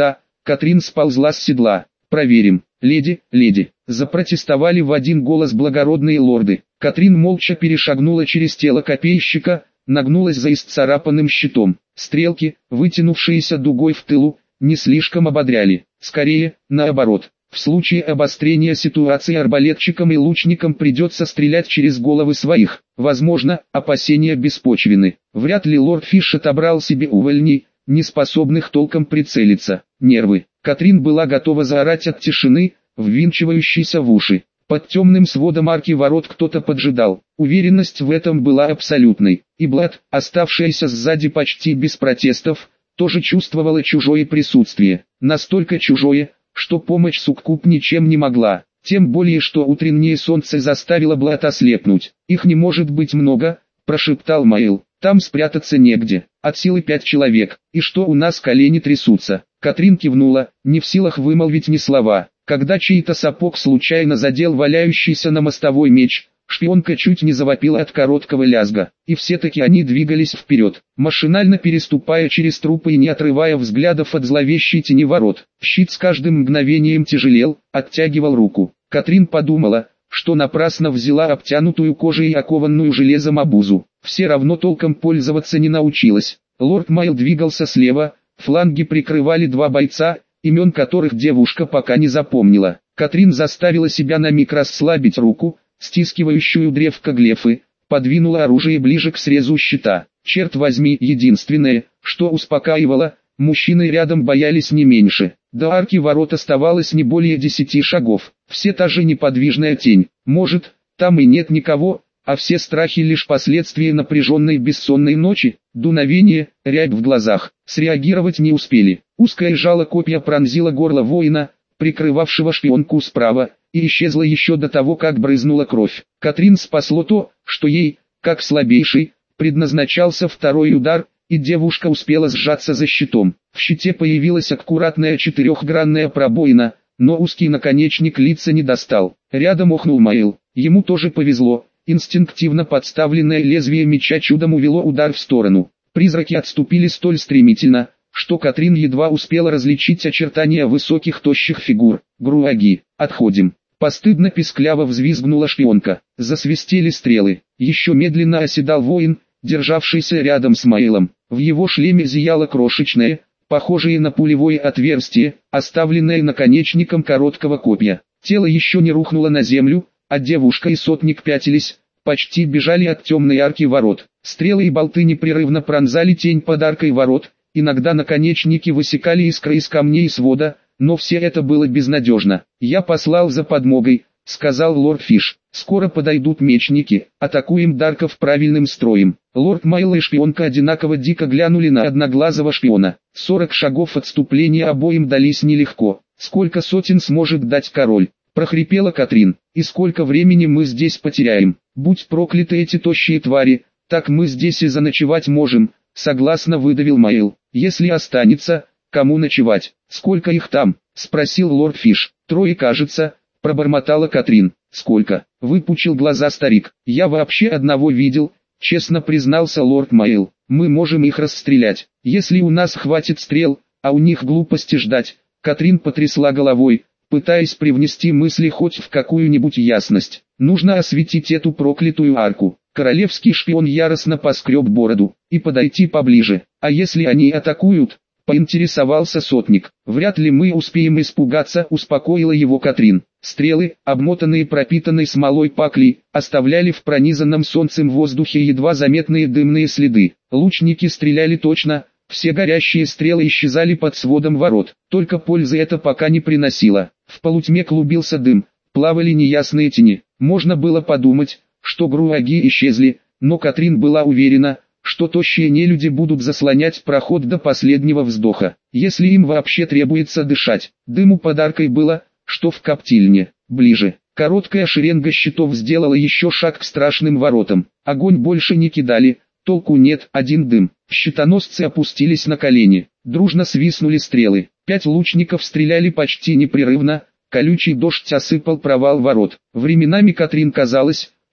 Катрин сползла с седла. «Проверим, леди, леди!» Запротестовали в один голос благородные лорды. Катрин молча перешагнула через тело копейщика, нагнулась за исцарапанным щитом. Стрелки, вытянувшиеся дугой в тылу, не слишком ободряли. Скорее, наоборот. В случае обострения ситуации арбалетчикам и лучникам придется стрелять через головы своих. Возможно, опасения беспочвены. Вряд ли лорд Фиш отобрал себе увольней, не способных толком прицелиться. Нервы. Катрин была готова заорать от тишины, ввинчивающейся в уши. Под темным сводом арки ворот кто-то поджидал. Уверенность в этом была абсолютной. И Блад, оставшаяся сзади почти без протестов, тоже чувствовала чужое присутствие. Настолько чужое, что помочь суккуб ничем не могла. Тем более, что утреннее солнце заставило Блад ослепнуть. «Их не может быть много», – прошептал Майл. «Там спрятаться негде. От силы пять человек. И что у нас колени трясутся?» Катрин кивнула, не в силах вымолвить ни слова. Когда чей-то сапог случайно задел валяющийся на мостовой меч, шпионка чуть не завопила от короткого лязга. И все-таки они двигались вперед, машинально переступая через трупы и не отрывая взглядов от зловещей тени ворот. Щит с каждым мгновением тяжелел, оттягивал руку. Катрин подумала, что напрасно взяла обтянутую кожей и окованную железом обузу. Все равно толком пользоваться не научилась. Лорд Майл двигался слева, фланги прикрывали два бойца, имен которых девушка пока не запомнила. Катрин заставила себя на миг расслабить руку, стискивающую древко глефы, подвинула оружие ближе к срезу щита. Черт возьми, единственное, что успокаивало, мужчины рядом боялись не меньше. До арки ворот оставалось не более десяти шагов. Все та же неподвижная тень. Может, там и нет никого, а все страхи лишь последствия напряженной бессонной ночи. Дуновение, рябь в глазах. Среагировать не успели. Узкое жало копья пронзило горло воина, прикрывавшего шпионку справа, и исчезло еще до того, как брызнула кровь. Катрин спасло то, что ей, как слабейший, предназначался второй удар, и девушка успела сжаться за щитом. В щите появилась аккуратная четырехгранная пробоина, но узкий наконечник лица не достал. Рядом охнул Майл. Ему тоже повезло. Инстинктивно подставленное лезвие меча чудом увело удар в сторону. Призраки отступили столь стремительно, что Катрин едва успела различить очертания высоких тощих фигур. «Груаги, отходим!» Постыдно пискляво взвизгнула шпионка. Засвистели стрелы. Еще медленно оседал воин, державшийся рядом с Маилом. В его шлеме зияло крошечное, похожее на пулевое отверстие, оставленное наконечником короткого копья. Тело еще не рухнуло на землю, а девушка и сотник пятились, почти бежали от темной арки ворот. Стрелы и болты непрерывно пронзали тень под аркой ворот, иногда наконечники высекали искры из камней свода, но все это было безнадежно. «Я послал за подмогой», — сказал лорд Фиш. «Скоро подойдут мечники, атакуем дарков правильным строем». Лорд Майл и шпионка одинаково дико глянули на одноглазого шпиона. Сорок шагов отступления обоим дались нелегко. «Сколько сотен сможет дать король?» — прохрипела Катрин. «И сколько времени мы здесь потеряем? Будь прокляты эти тощие твари, так мы здесь и заночевать можем», — согласно выдавил Майл. «Если останется, кому ночевать?» «Сколько их там?» — спросил лорд Фиш. «Трое, кажется», — пробормотала Катрин. «Сколько?» — выпучил глаза старик. «Я вообще одного видел», — честно признался лорд Майл. «Мы можем их расстрелять, если у нас хватит стрел, а у них глупости ждать». Катрин потрясла головой, пытаясь привнести мысли хоть в какую-нибудь ясность. «Нужно осветить эту проклятую арку». Королевский шпион яростно поскреб бороду. «И подойти поближе. А если они атакуют?» — поинтересовался сотник. «Вряд ли мы успеем испугаться», — успокоила его Катрин. Стрелы, обмотанные пропитанной смолой паклей, оставляли в пронизанном солнцем воздухе едва заметные дымные следы. Лучники стреляли точно, все горящие стрелы исчезали под сводом ворот. Только пользы это пока не приносило. В полутьме клубился дым, плавали неясные тени. Можно было подумать, что груаги исчезли, но Катрин была уверена, что тощие нелюди будут заслонять проход до последнего вздоха, если им вообще требуется дышать. Дыму под аркой было, что в коптильне. Ближе. Короткая шеренга щитов сделала еще шаг к страшным воротам. Огонь больше не кидали, толку нет, один дым. Щитоносцы опустились на колени. Дружно свистнули стрелы. Пять лучников стреляли почти непрерывно, колючий дождь осыпал провал ворот. Временами Катрин казалось,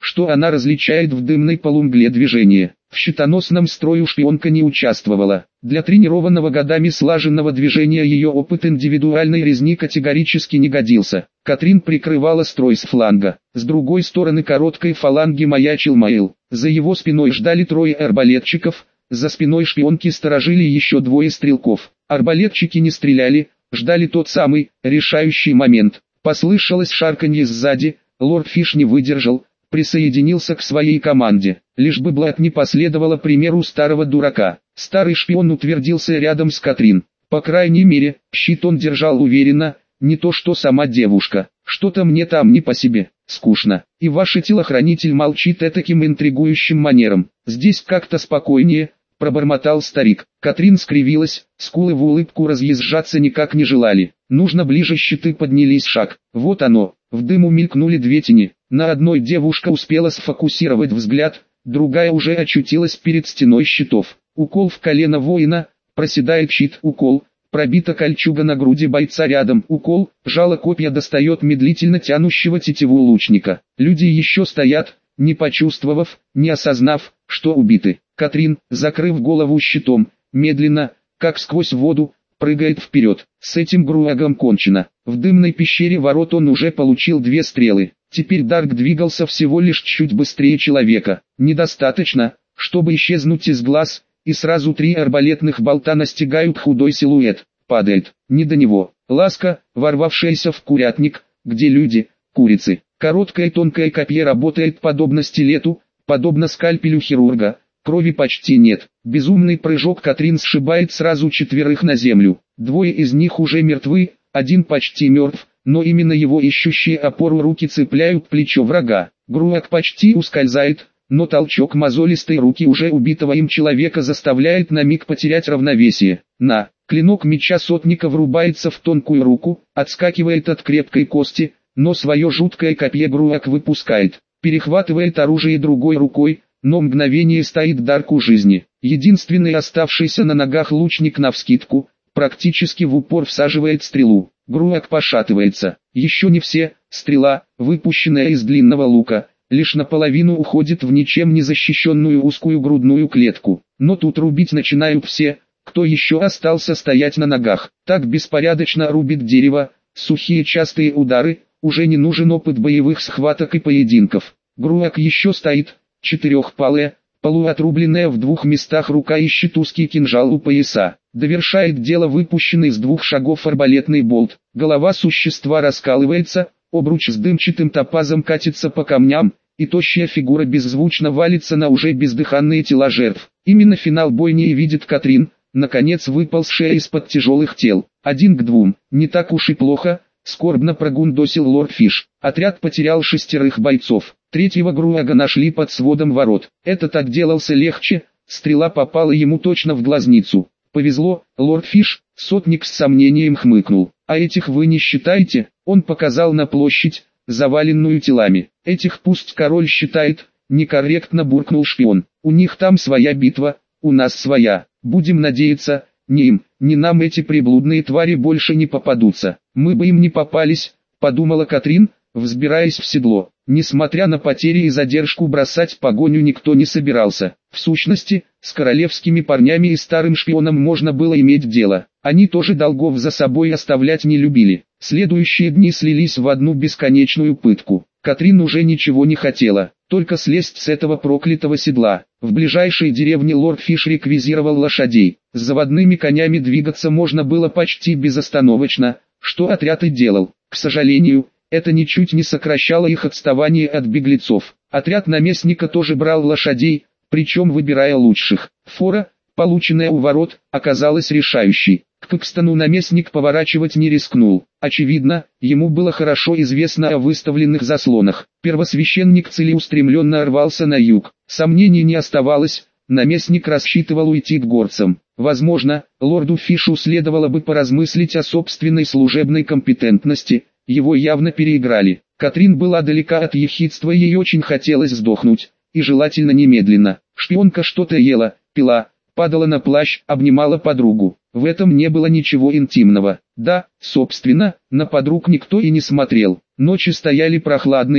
что она различает в дымной полумгле движения. В щитоносном строю шпионка не участвовала. Для тренированного годами слаженного движения ее опыт индивидуальной резни категорически не годился. Катрин прикрывала строй с фланга. С другой стороны короткой фаланги маячил Майл. За его спиной ждали трое арбалетчиков, за спиной шпионки сторожили еще двое стрелков. Арбалетчики не стреляли, ждали тот самый, решающий момент. Послышалось шарканье сзади, лорд Фиш не выдержал, присоединился к своей команде, лишь бы Блад не последовала примеру старого дурака. Старый шпион утвердился рядом с Катрин. По крайней мере, щит он держал уверенно, не то что сама девушка. Что-то мне там не по себе, скучно. И ваш телохранитель молчит этаким интригующим манером. Здесь как-то спокойнее, пробормотал старик. Катрин скривилась, скулы в улыбку разъезжаться никак не желали. Нужно ближе, щиты поднялись шаг. Вот оно, в дыму мелькнули две тени. На одной девушка успела сфокусировать взгляд, другая уже очутилась перед стеной щитов. Укол в колено воина, проседает щит, укол, пробита кольчуга на груди бойца рядом, укол, жало копья достает медлительно тянущего тетиву лучника. Люди еще стоят, не почувствовав, не осознав, что убиты. Катрин, закрыв голову щитом, медленно, как сквозь воду, прыгает вперед. С этим Груагом кончено. В дымной пещере ворот он уже получил две стрелы. Теперь Дарк двигался всего лишь чуть быстрее человека. Недостаточно, чтобы исчезнуть из глаз, и сразу три арбалетных болта настигают худой силуэт. Падает. Не до него. Ласка, ворвавшаяся в курятник, где люди, курицы. Короткое тонкое копье работает подобно стилету, подобно скальпелю хирурга. Крови почти нет. Безумный прыжок Катрин сшибает сразу четверых на землю. Двое из них уже мертвы, один почти мертв, но именно его ищущие опору руки цепляют плечо врага. Груаг почти ускользает, но толчок мозолистой руки уже убитого им человека заставляет на миг потерять равновесие. На, клинок меча сотника врубается в тонкую руку, отскакивает от крепкой кости, но свое жуткое копье Груаг выпускает, перехватывает оружие другой рукой, но мгновение стоит Дарку жизни. Единственный оставшийся на ногах лучник навскидку, практически в упор всаживает стрелу. Груаг пошатывается. Еще не все, стрела, выпущенная из длинного лука, лишь наполовину уходит в ничем не защищенную узкую грудную клетку. Но тут рубить начинают все, кто еще остался стоять на ногах. Так беспорядочно рубит дерево, сухие частые удары, уже не нужен опыт боевых схваток и поединков. Груаг еще стоит, четырехпалая, полуотрубленная в двух местах рука ищет узкий кинжал у пояса. Довершает дело выпущенный с двух шагов арбалетный болт. Голова существа раскалывается, обруч с дымчатым топазом катится по камням, и тощая фигура беззвучно валится на уже бездыханные тела жертв. Именно финал бойни и видит Катрин, наконец выползшая из-под тяжелых тел. Один к двум, не так уж и плохо, скорбно прогундосил лорд Фиш. Отряд потерял шестерых бойцов. Третьего Груага нашли под сводом ворот. Этот отделался легче, стрела попала ему точно в глазницу. Повезло, лорд Фиш, сотник с сомнением хмыкнул. А этих вы не считаете? Он показал на площадь, заваленную телами. Этих пусть король считает, некорректно буркнул шпион. У них там своя битва, у нас своя. Будем надеяться, ни им, ни нам эти приблудные твари больше не попадутся. Мы бы им не попались, подумала Катрин, взбираясь в седло. Несмотря на потери и задержку, бросать погоню никто не собирался. В сущности, с королевскими парнями и старым шпионом можно было иметь дело. Они тоже долгов за собой оставлять не любили. Следующие дни слились в одну бесконечную пытку. Катрин уже ничего не хотела, только слезть с этого проклятого седла. В ближайшей деревне лорд Фиш реквизировал лошадей. С заводными конями двигаться можно было почти безостановочно, что отряд и делал. К сожалению, это ничуть не сокращало их отставание от беглецов. Отряд наместника тоже брал лошадей, причем выбирая лучших. Фора, полученная у ворот, оказалась решающей. К Пэкстону наместник поворачивать не рискнул. Очевидно, ему было хорошо известно о выставленных заслонах. Первосвященник целеустремленно рвался на юг. Сомнений не оставалось, наместник рассчитывал уйти к горцам. Возможно, лорду Фишу следовало бы поразмыслить о собственной служебной компетентности. Его явно переиграли. Катрин была далека от ехидства, ей очень хотелось сдохнуть, и желательно немедленно. Шпионка что-то ела, пила, падала на плащ, обнимала подругу. В этом не было ничего интимного. Да, собственно, на подруг никто и не смотрел. Ночи стояли прохладные,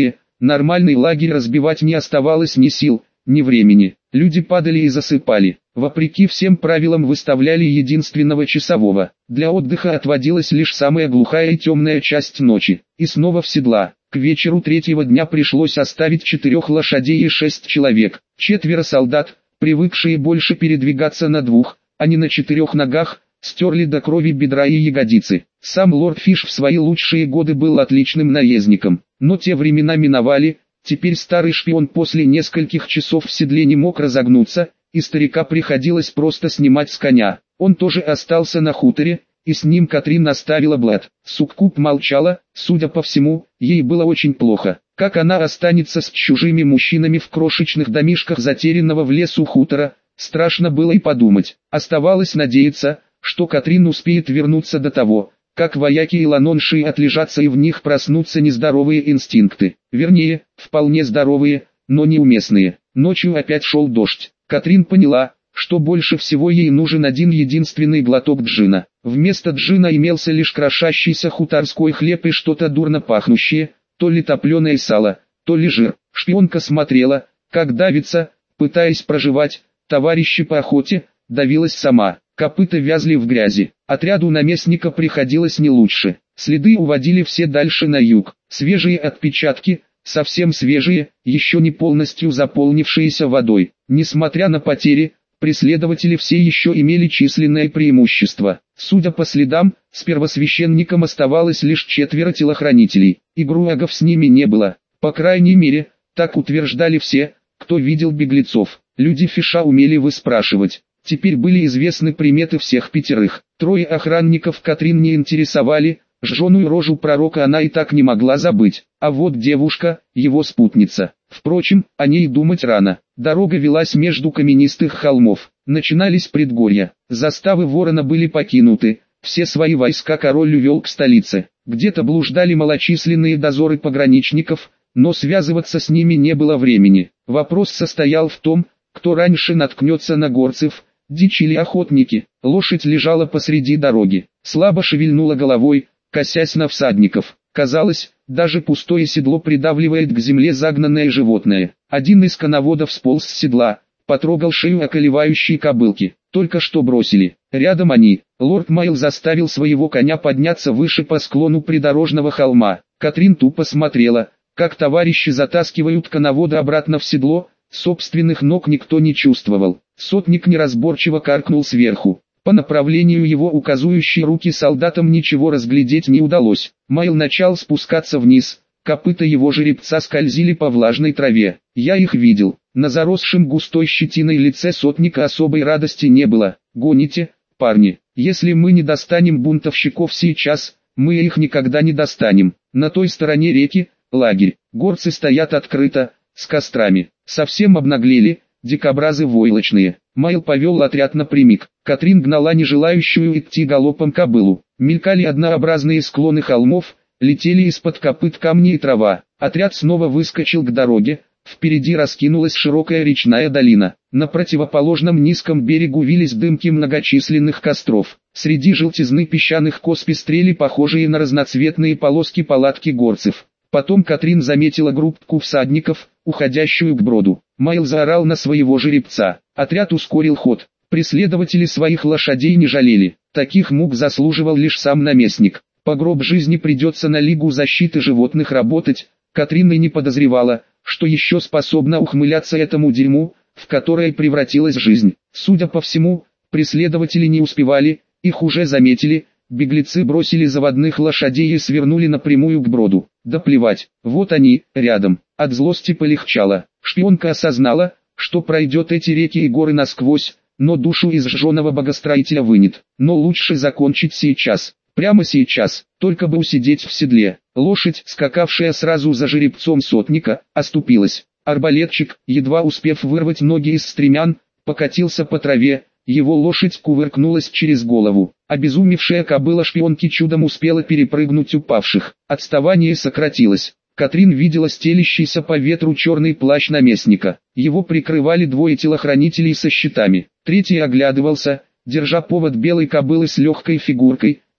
Нормальный лагерь разбивать не оставалось ни сил, ни времени. Люди падали и засыпали. Вопреки всем правилам выставляли единственного часового. Для отдыха отводилась лишь самая глухая и темная часть ночи. И снова в седла. К вечеру третьего дня пришлось оставить четырех лошадей и шесть человек. Четверо солдат, привыкшие больше передвигаться на двух, а не на четырех ногах, стерли до крови бедра и ягодицы. Сам лорд Фиш в свои лучшие годы был отличным наездником. Но те времена миновали. Теперь старый шпион после нескольких часов в седле не мог разогнуться, и старика приходилось просто снимать с коня. Он тоже остался на хуторе, и с ним Катрин оставила Блэд. Суккуб молчала, судя по всему, ей было очень плохо. Как она останется с чужими мужчинами в крошечных домишках затерянного в лесу хутора, страшно было и подумать. Оставалось надеяться, что Катрин успеет вернуться до того, как вояки и ланонши отлежатся и в них проснутся нездоровые инстинкты. Вернее, вполне здоровые, но неуместные. Ночью опять шел дождь. Катрин поняла, что больше всего ей нужен один единственный глоток джина. Вместо джина имелся лишь крошащийся хуторской хлеб и что-то дурно пахнущее, то ли топленое сало, то ли жир. Шпионка смотрела, как давится, пытаясь проживать, товарищи по охоте, давилась сама. Копыта вязли в грязи. Отряду наместника приходилось не лучше. Следы уводили все дальше на юг. Свежие отпечатки, совсем свежие, еще не полностью заполнившиеся водой. Несмотря на потери, преследователи все еще имели численное преимущество. Судя по следам, с первосвященником оставалось лишь четверо телохранителей. И груагов с ними не было. По крайней мере, так утверждали все, кто видел беглецов. Люди Фиша умели выспрашивать. Теперь были известны приметы всех пятерых. Трое охранников Катрин не интересовали, жженую рожу пророка она и так не могла забыть. А вот девушка, его спутница. Впрочем, о ней думать рано. Дорога велась между каменистых холмов. Начинались предгорья. Заставы Ворона были покинуты. Все свои войска король увел к столице. Где-то блуждали малочисленные дозоры пограничников, но связываться с ними не было времени. Вопрос состоял в том, кто раньше наткнется на горцев, дичь или охотники. Лошадь лежала посреди дороги, слабо шевельнула головой, косясь на всадников. Казалось, даже пустое седло придавливает к земле загнанное животное. Один из коноводов сполз с седла, потрогал шею околевающей кобылки. Только что бросили. Рядом они. Лорд Майл заставил своего коня подняться выше по склону придорожного холма. Катрин тупо смотрела, как товарищи затаскивают коновода обратно в седло. Собственных ног никто не чувствовал. Сотник неразборчиво каркнул сверху. По направлению его указующей руки солдатам ничего разглядеть не удалось. Майл начал спускаться вниз. Копыта его жеребца скользили по влажной траве. Я их видел. На заросшем густой щетиной лице сотника особой радости не было. «Гоните, парни. Если мы не достанем бунтовщиков сейчас, мы их никогда не достанем. На той стороне реки — лагерь. Горцы стоят открыто, с кострами. Совсем обнаглели, дикобразы войлочные». Майл повел отряд напрямик. Катрин гнала не желающую идти галопом кобылу. Мелькали однообразные склоны холмов, летели из-под копыт камни и трава. Отряд снова выскочил к дороге. Впереди раскинулась широкая речная долина. На противоположном низком берегу вились дымки многочисленных костров. Среди желтизны песчаных кос пестрели похожие на разноцветные полоски палатки горцев. Потом Катрин заметила группку всадников, уходящую к броду. Майл заорал на своего жеребца. Отряд ускорил ход. Преследователи своих лошадей не жалели. Таких мук заслуживал лишь сам наместник. По гроб жизни придется на Лигу защиты животных работать. Катрин и не подозревала, что еще способна ухмыляться этому дерьму, в которое превратилась жизнь. Судя по всему, преследователи не успевали, их уже заметили. Беглецы бросили заводных лошадей и свернули напрямую к броду. Да плевать, вот они, рядом. От злости полегчало. Шпионка осознала, что пройдет эти реки и горы насквозь, но душу изжженного богостроителя вынет. Но лучше закончить сейчас. Прямо сейчас, только бы усидеть в седле. Лошадь, скакавшая сразу за жеребцом сотника, оступилась. Арбалетчик, едва успев вырвать ноги из стремян, покатился по траве. Его лошадь кувыркнулась через голову. Обезумевшая кобыла шпионки чудом успела перепрыгнуть упавших. Отставание сократилось. Катрин видела стелящийся по ветру черный плащ наместника. Его прикрывали двое телохранителей со щитами. Третий оглядывался, держа повод белой кобылы с легкой фигуркой,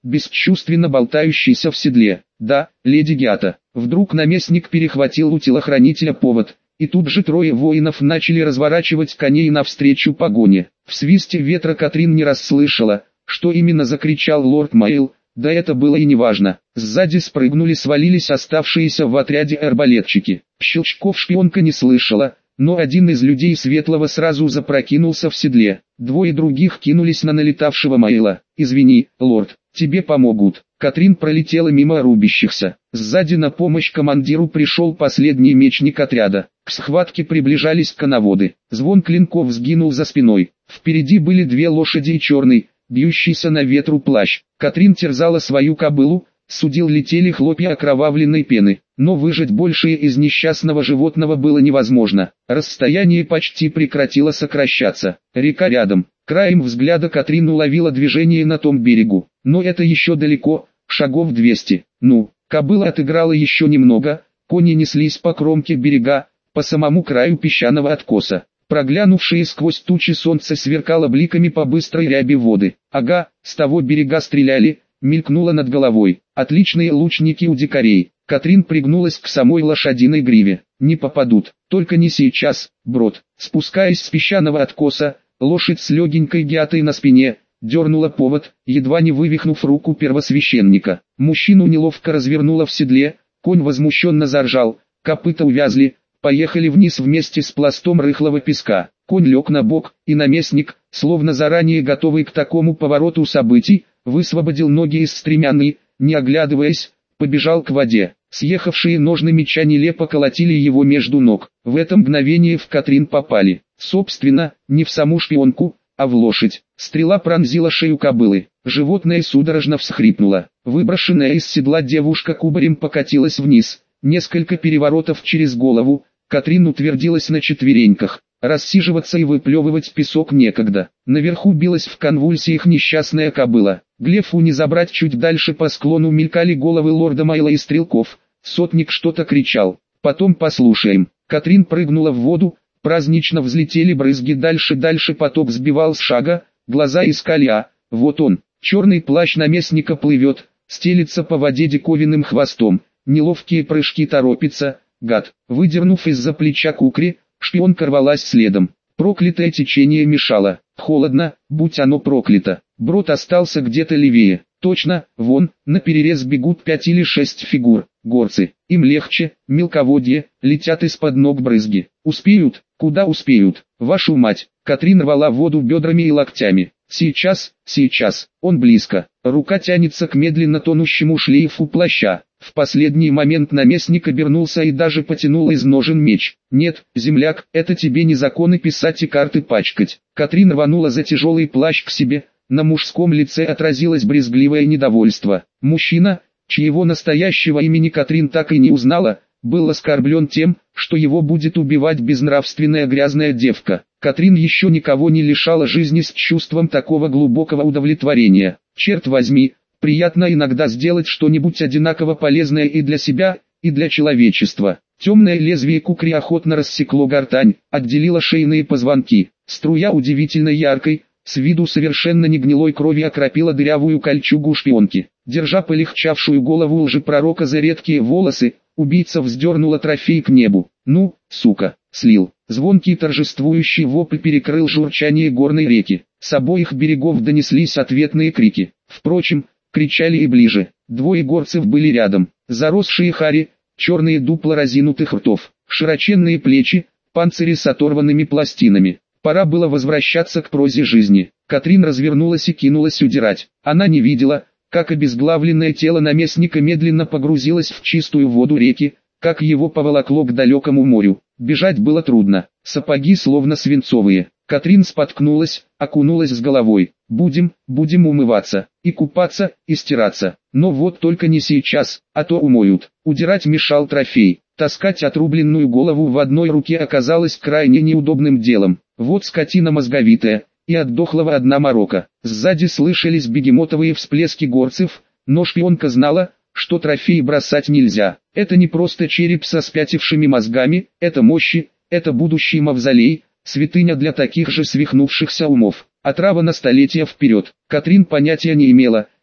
бесчувственно болтающийся в седле. «Да, леди Гиата». Вдруг наместник перехватил у телохранителя повод, и тут же трое воинов начали разворачивать коней навстречу погоне. В свисте ветра Катрин не расслышала, что именно закричал лорд Майл, да это было и неважно. Сзади спрыгнули, свалились оставшиеся в отряде арбалетчики. Щелчков шпионка не слышала, но один из людей Светлого сразу запрокинулся в седле. Двое других кинулись на налетавшего Майла. «Извини, лорд, тебе помогут». Катрин пролетела мимо рубящихся. Сзади на помощь командиру пришел последний мечник отряда. К схватке приближались коноводы. Звон клинков сгинул за спиной. Впереди были две лошади и черный, бьющийся на ветру плащ. Катрин терзала свою кобылу, с удил летели хлопья окровавленной пены, но выжать большее из несчастного животного было невозможно. Расстояние почти прекратило сокращаться. Река рядом. Краем взгляда Катрин уловила движение на том берегу, но это еще далеко, шагов двести. Ну, кобыла отыграла еще немного, кони неслись по кромке берега, по самому краю песчаного откоса. Проглянувшее сквозь тучи солнце сверкало бликами по быстрой ряби воды. Ага, с того берега стреляли, мелькнуло над головой. Отличные лучники у дикарей. Катрин пригнулась к самой лошадиной гриве. Не попадут, только не сейчас, брод. Спускаясь с песчаного откоса, лошадь с легенькой гиатой на спине дернула повод, едва не вывихнув руку первосвященника. Мужчину неловко развернуло в седле, конь возмущенно заржал, копыта увязли, поехали вниз вместе с пластом рыхлого песка. Конь лег на бок, и наместник, словно заранее готовый к такому повороту событий, высвободил ноги из стремян и, не оглядываясь, побежал к воде. Съехавшие ножны меча нелепо колотили его между ног. В это мгновение в Катрин попали. Собственно, не в саму шпионку, а в лошадь. Стрела пронзила шею кобылы. Животное судорожно всхрипнуло. Выброшенная из седла девушка кубарем покатилась вниз. Несколько переворотов через голову. Катрин утвердилась на четвереньках. Рассиживаться и выплевывать песок некогда. Наверху билась в конвульсиях несчастная кобыла. Глефу не забрать, чуть дальше по склону мелькали головы лорда Майла и стрелков. Сотник что-то кричал. Потом послушаем. Катрин прыгнула в воду. Празднично взлетели брызги, дальше-дальше поток сбивал с шага. Глаза искали, а вот он. Черный плащ наместника плывет, стелится по воде диковинным хвостом. Неловкие прыжки, торопится. Гад. Выдернув из-за плеча кукри, шпионка рвалась следом. Проклятое течение мешало. Холодно, будь оно проклято. Брод остался где-то левее. Точно, вон, наперерез бегут пять или шесть фигур. Горцы. Им легче, мелководье, летят из-под ног брызги. Успеют? Куда успеют? Вашу мать. Катрин рвала воду бедрами и локтями. Сейчас, сейчас, он близко. Рука тянется к медленно тонущему шлейфу плаща. В последний момент наместник обернулся и даже потянул из ножен меч. «Нет, земляк, это тебе не законы писать и карты пачкать». Катрин рванула за тяжелый плащ к себе, на мужском лице отразилось брезгливое недовольство. Мужчина, чьего настоящего имени Катрин так и не узнала, был оскорблен тем, что его будет убивать безнравственная грязная девка. Катрин еще никого не лишала жизни с чувством такого глубокого удовлетворения. Черт возьми, приятно иногда сделать что-нибудь одинаково полезное и для себя, и для человечества. Темное лезвие кукри охотно рассекло гортань, отделило шейные позвонки. Струя удивительно яркой, с виду совершенно не гнилой крови окропила дырявую кольчугу шпионки. Держа полегчавшую голову лжепророка за редкие волосы, убийца вздернула трофей к небу. «Ну, сука, слил». Звонкий торжествующий вопль перекрыл журчание горной реки. С обоих берегов донеслись ответные крики. Впрочем, кричали и ближе. Двое горцев были рядом. Заросшие хари, черные дупла разинутых ртов, широченные плечи, панцири с оторванными пластинами. Пора было возвращаться к прозе жизни. Катрин развернулась и кинулась удирать. Она не видела, как обезглавленное тело наместника медленно погрузилось в чистую воду реки, как его поволокло к далекому морю. Бежать было трудно, сапоги словно свинцовые. Катрин споткнулась, окунулась с головой. Будем, будем умываться, и купаться, и стираться. Но вот только не сейчас, а то умоют. Удирать мешал трофей. Таскать отрубленную голову в одной руке оказалось крайне неудобным делом. Вот скотина мозговитая, и от дохлого одна морока. Сзади слышались бегемотовые всплески горцев, но шпионка знала, что трофей бросать нельзя. Это не просто череп со спятившими мозгами, это мощи, это будущий мавзолей, святыня для таких же свихнувшихся умов. Отрава на столетия вперед. Катрин понятия не имела,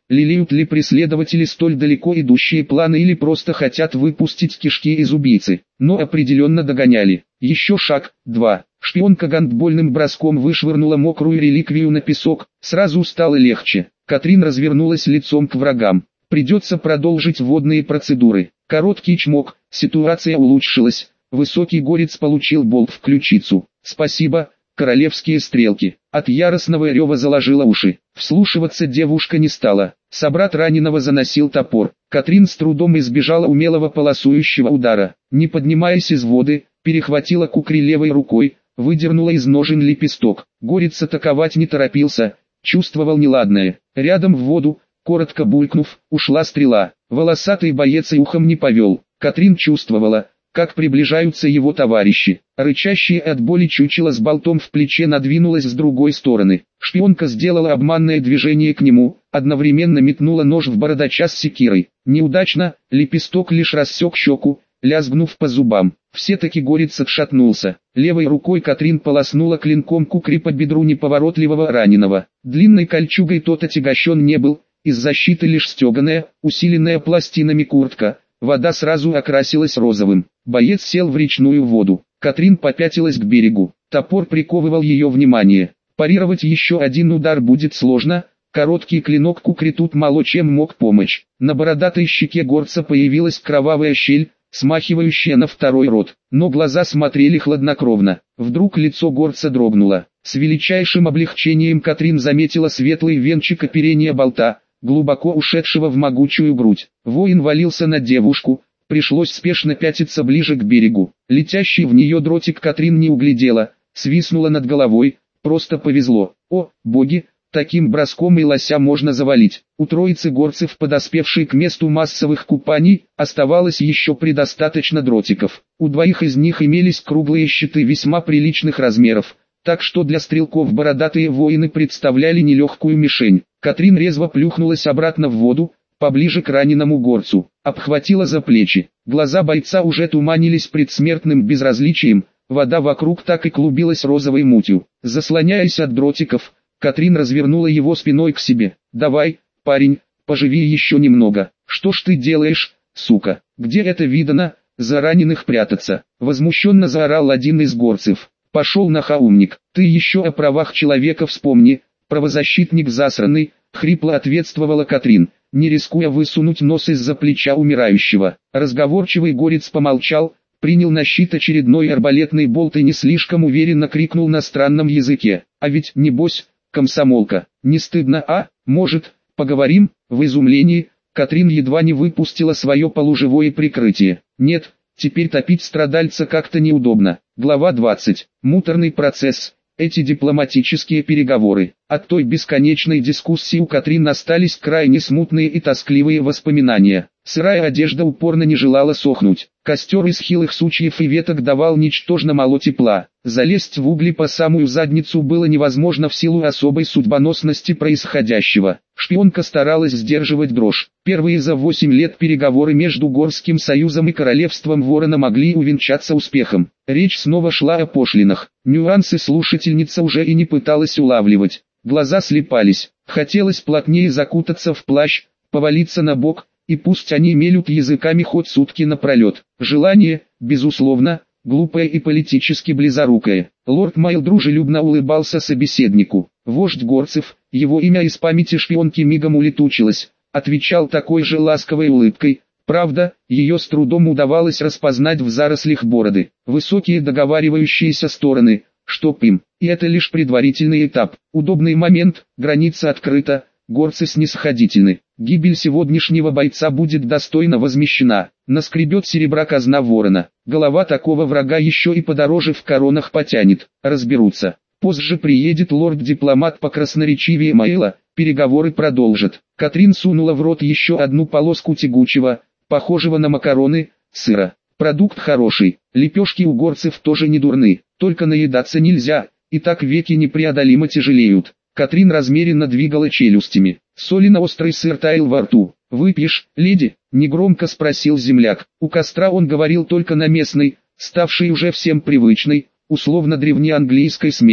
Лелеют ли преследователи столь далеко идущие планы или просто хотят выпустить кишки из убийцы, но определенно догоняли. Еще шаг, два. Шпионка гандбольным броском вышвырнула мокрую реликвию на песок, сразу стало легче. Катрин развернулась лицом к врагам. Придется продолжить водные процедуры. Короткий чмок, ситуация улучшилась. Высокий горец получил болт в ключицу. Спасибо, королевские стрелки. От яростного рева заложила уши. Вслушиваться девушка не стала. Собрат раненого заносил топор. Катрин с трудом избежала умелого полосующего удара. Не поднимаясь из воды, перехватила кукри левой рукой, выдернула из ножен лепесток. Горец атаковать не торопился, чувствовал неладное. Рядом в воду, коротко булькнув, ушла стрела. Волосатый боец и ухом не повел. Катрин чувствовала, как приближаются его товарищи. Рычащее от боли чучело с болтом в плече надвинулось с другой стороны. Шпионка сделала обманное движение к нему, одновременно метнула нож в бородача с секирой. Неудачно, лепесток лишь рассек щеку, лязгнув по зубам. Все-таки горец отшатнулся. Левой рукой Катрин полоснула клинком кукри по бедру неповоротливого раненого. Длинной кольчугой тот отягощен не был, из защиты лишь стеганая, усиленная пластинами куртка. Вода сразу окрасилась розовым. Боец сел в речную воду. Катрин попятилась к берегу. Топор приковывал ее внимание. Парировать еще один удар будет сложно. Короткий клинок кукри тут мало чем мог помочь. На бородатой щеке горца появилась кровавая щель, смахивающая на второй рот. Но глаза смотрели хладнокровно. Вдруг лицо горца дрогнуло. С величайшим облегчением Катрин заметила светлый венчик оперения болта, глубоко ушедшего в могучую грудь. Воин валился на девушку, пришлось спешно пятиться ближе к берегу. Летящий в нее дротик Катрин не углядела, свистнула над головой, просто повезло. О, боги, таким броском и лося можно завалить. У троицы горцев, подоспевшей к месту массовых купаний, оставалось еще предостаточно дротиков. У двоих из них имелись круглые щиты весьма приличных размеров, так что для стрелков бородатые воины представляли нелегкую мишень. Катрин резво плюхнулась обратно в воду, поближе к раненому горцу, обхватила за плечи. Глаза бойца уже туманились предсмертным безразличием, вода вокруг так и клубилась розовой мутью. Заслоняясь от дротиков, Катрин развернула его спиной к себе. «Давай, парень, поживи еще немного. Что ж ты делаешь, сука? Где это видано, за раненых прятаться?» Возмущенно заорал один из горцев. «Пошел нахуй, умник, ты еще о правах человека вспомни, правозащитник засранный», хрипло ответствовала Катрин, не рискуя высунуть нос из-за плеча умирающего. Разговорчивый горец помолчал, принял на щит очередной арбалетный болт и не слишком уверенно крикнул на странном языке. «А ведь, небось, комсомолка, не стыдно, а? Может, поговорим?» В изумлении, Катрин едва не выпустила свое полуживое прикрытие. «Нет, теперь топить страдальца как-то неудобно». Глава двадцать. Муторный процесс. Эти дипломатические переговоры. От той бесконечной дискуссии у Катрин остались крайне смутные и тоскливые воспоминания. Сырая одежда упорно не желала сохнуть. Костер из хилых сучьев и веток давал ничтожно мало тепла. Залезть в угли по самую задницу было невозможно в силу особой судьбоносности происходящего. Шпионка старалась сдерживать дрожь. Первые за восемь лет переговоры между Горским союзом и Королевством Ворона могли увенчаться успехом. Речь снова шла о пошлинах. Нюансы слушательница уже и не пыталась улавливать. Глаза слепались. Хотелось плотнее закутаться в плащ, повалиться на бок, и пусть они мелют языками хоть сутки напролет. Желание, безусловно, глупое и политически близорукое. Лорд Майл дружелюбно улыбался собеседнику. Вождь горцев, его имя из памяти шпионки мигом улетучилось, отвечал такой же ласковой улыбкой. Правда, ее с трудом удавалось распознать в зарослях бороды. Высокие договаривающиеся стороны, чтоб им. И это лишь предварительный этап. Удобный момент, граница открыта, горцы снисходительны. Гибель сегодняшнего бойца будет достойно возмещена. Наскребет серебра казна Ворона. Голова такого врага еще и подороже в коронах потянет. Разберутся. Позже приедет лорд-дипломат по красноречивее Майла, переговоры продолжат. Катрин сунула в рот еще одну полоску тягучего, похожего на макароны, сыра. Продукт хороший, лепешки у горцев тоже не дурны, только наедаться нельзя, и так веки непреодолимо тяжелеют. Катрин размеренно двигала челюстями. Солено-острый сыр таял во рту. «Выпьешь, леди?» — негромко спросил земляк. У костра он говорил только на местной, ставшей уже всем привычной, условно древнеанглийской смеси.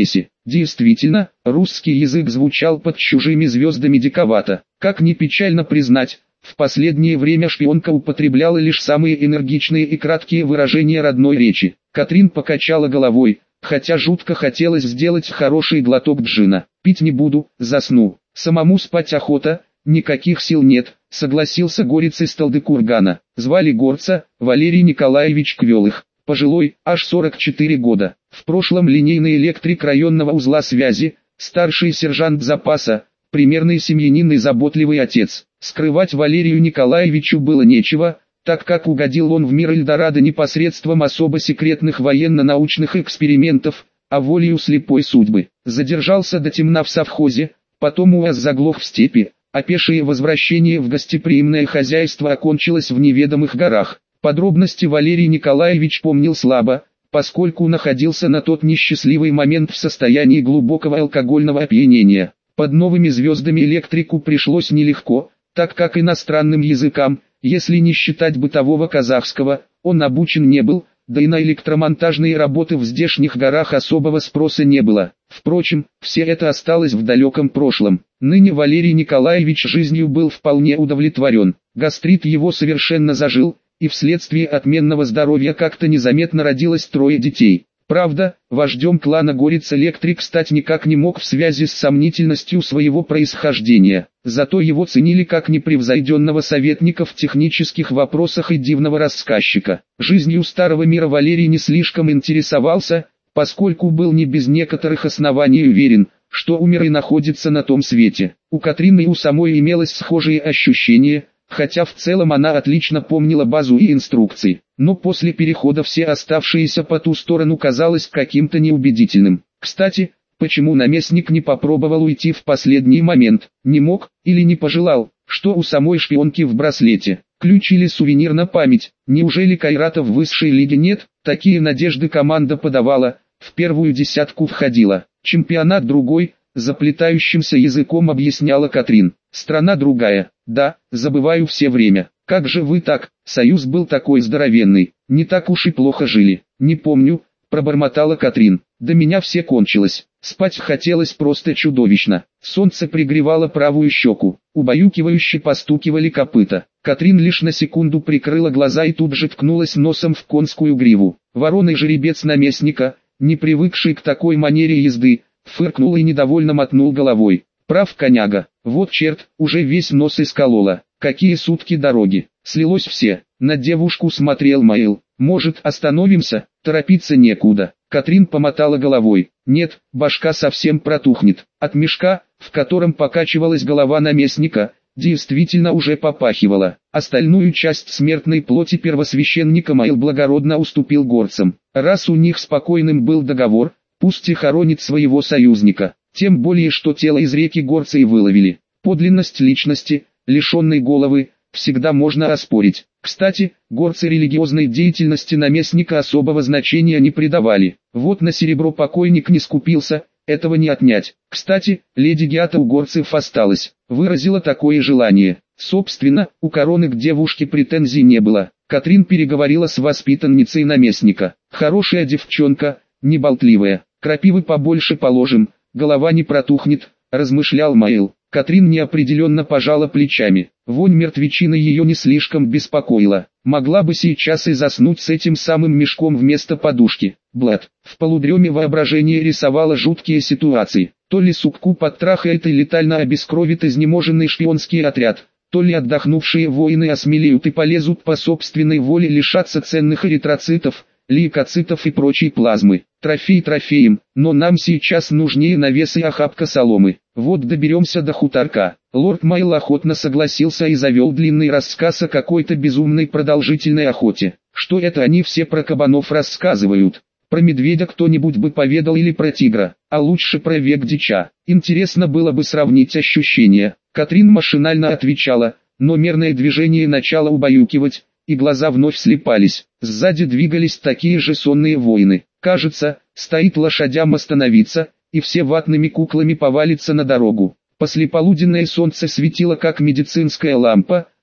Действительно, русский язык звучал под чужими звездами диковато. Как ни печально признать, в последнее время шпионка употребляла лишь самые энергичные и краткие выражения родной речи. Катрин покачала головой, хотя жутко хотелось сделать хороший глоток джина. «Пить не буду, засну. Самому спать охота, никаких сил нет», — согласился горец из Талдыкургана. Звали горца Валерий Николаевич Квелых, пожилой, аж сорок четыре года. В прошлом линейный электрик районного узла связи, старший сержант запаса, примерный семьянин и заботливый отец. Скрывать Валерию Николаевичу было нечего, так как угодил он в мир Эльдорадо не посредством особо секретных военно-научных экспериментов, а волею слепой судьбы. Задержался до темна в совхозе, потом УАЗ заглох в степи, а пешее возвращение в гостеприимное хозяйство окончилось в неведомых горах. Подробности Валерий Николаевич помнил слабо, поскольку находился на тот несчастливый момент в состоянии глубокого алкогольного опьянения. Под новыми звездами электрику пришлось нелегко, так как иностранным языкам, если не считать бытового казахского, он обучен не был, да и на электромонтажные работы в здешних горах особого спроса не было. Впрочем, все это осталось в далеком прошлом. Ныне Валерий Николаевич жизнью был вполне удовлетворен. Гастрит его совершенно зажил, и вследствие отменного здоровья как-то незаметно родилось трое детей. Правда, вождем клана Горец Электрик стать никак не мог в связи с сомнительностью своего происхождения. Зато его ценили как непревзойденного советника в технических вопросах и дивного рассказчика. Жизнью старого мира Валерий не слишком интересовался, поскольку был не без некоторых оснований уверен, что умер и находится на том свете. У Катрины и у самой имелось схожие ощущения, хотя в целом она отлично помнила базу и инструкции, но после перехода все оставшиеся по ту сторону казалось каким-то неубедительным. Кстати, почему наместник не попробовал уйти в последний момент, не мог или не пожелал, что у самой шпионки в браслете, ключ или сувенир на память, неужели Кайрата в высшей лиге нет? Такие надежды команда подавала, в первую десятку входила. Чемпионат другой, заплетающимся языком объясняла Катрин. Страна другая, да, забываю все время. Как же вы так, союз был такой здоровенный, не так уж и плохо жили. Не помню, пробормотала Катрин. До меня все кончилось. Спать хотелось просто чудовищно. Солнце пригревало правую щеку, убаюкивающе постукивали копыта. Катрин лишь на секунду прикрыла глаза и тут же ткнулась носом в конскую гриву. Вороной жеребец наместника, не привыкший к такой манере езды, фыркнул и недовольно мотнул головой. Прав коняга, вот черт, уже весь нос исколола. Какие сутки дороги, слилось все. На девушку смотрел Маил. Может, остановимся? Торопиться некуда. Катрин помотала головой. Нет, башка совсем протухнет. От мешка, в котором покачивалась голова наместника, действительно уже попахивала. Остальную часть смертной плоти первосвященника Маил благородно уступил горцам. Раз у них спокойным был договор, пусть и хоронит своего союзника. Тем более, что тело из реки горцы и выловили. Подлинность личности, лишенной головы, всегда можно оспорить. Кстати, горцы религиозной деятельности наместника особого значения не придавали. Вот на серебро покойник не скупился, этого не отнять. Кстати, леди Геата у горцев осталась, выразила такое желание. Собственно, у короны к девушке претензий не было. Катрин переговорила с воспитанницей наместника. Хорошая девчонка, неболтливая, крапивы побольше положим, голова не протухнет, размышлял Маил. Катрин неопределенно пожала плечами. Вонь мертвечины ее не слишком беспокоила. Могла бы сейчас и заснуть с этим самым мешком вместо подушки. Блад. В полудреме воображение рисовало жуткие ситуации. То ли сукку подтрахает и летально обескровит изнеможенный шпионский отряд, то ли отдохнувшие воины осмелеют и полезут по собственной воле лишаться ценных эритроцитов, лейкоцитов и прочей плазмы. Трофей трофеем, но нам сейчас нужнее навес и охапка соломы. Вот доберемся до хуторка. Лорд Майл охотно согласился и завел длинный рассказ о какой-то безумной продолжительной охоте. Что это они все про кабанов рассказывают? Про медведя кто-нибудь бы поведал или про тигра, а лучше про век дича. Интересно было бы сравнить ощущения. Катрин машинально отвечала, но мерное движение начало убаюкивать, и глаза вновь слепались. Сзади двигались такие же сонные воины. Кажется, стоит лошадям остановиться, и все ватными куклами повалится на дорогу. Послеполуденное солнце светило как медицинская лампа,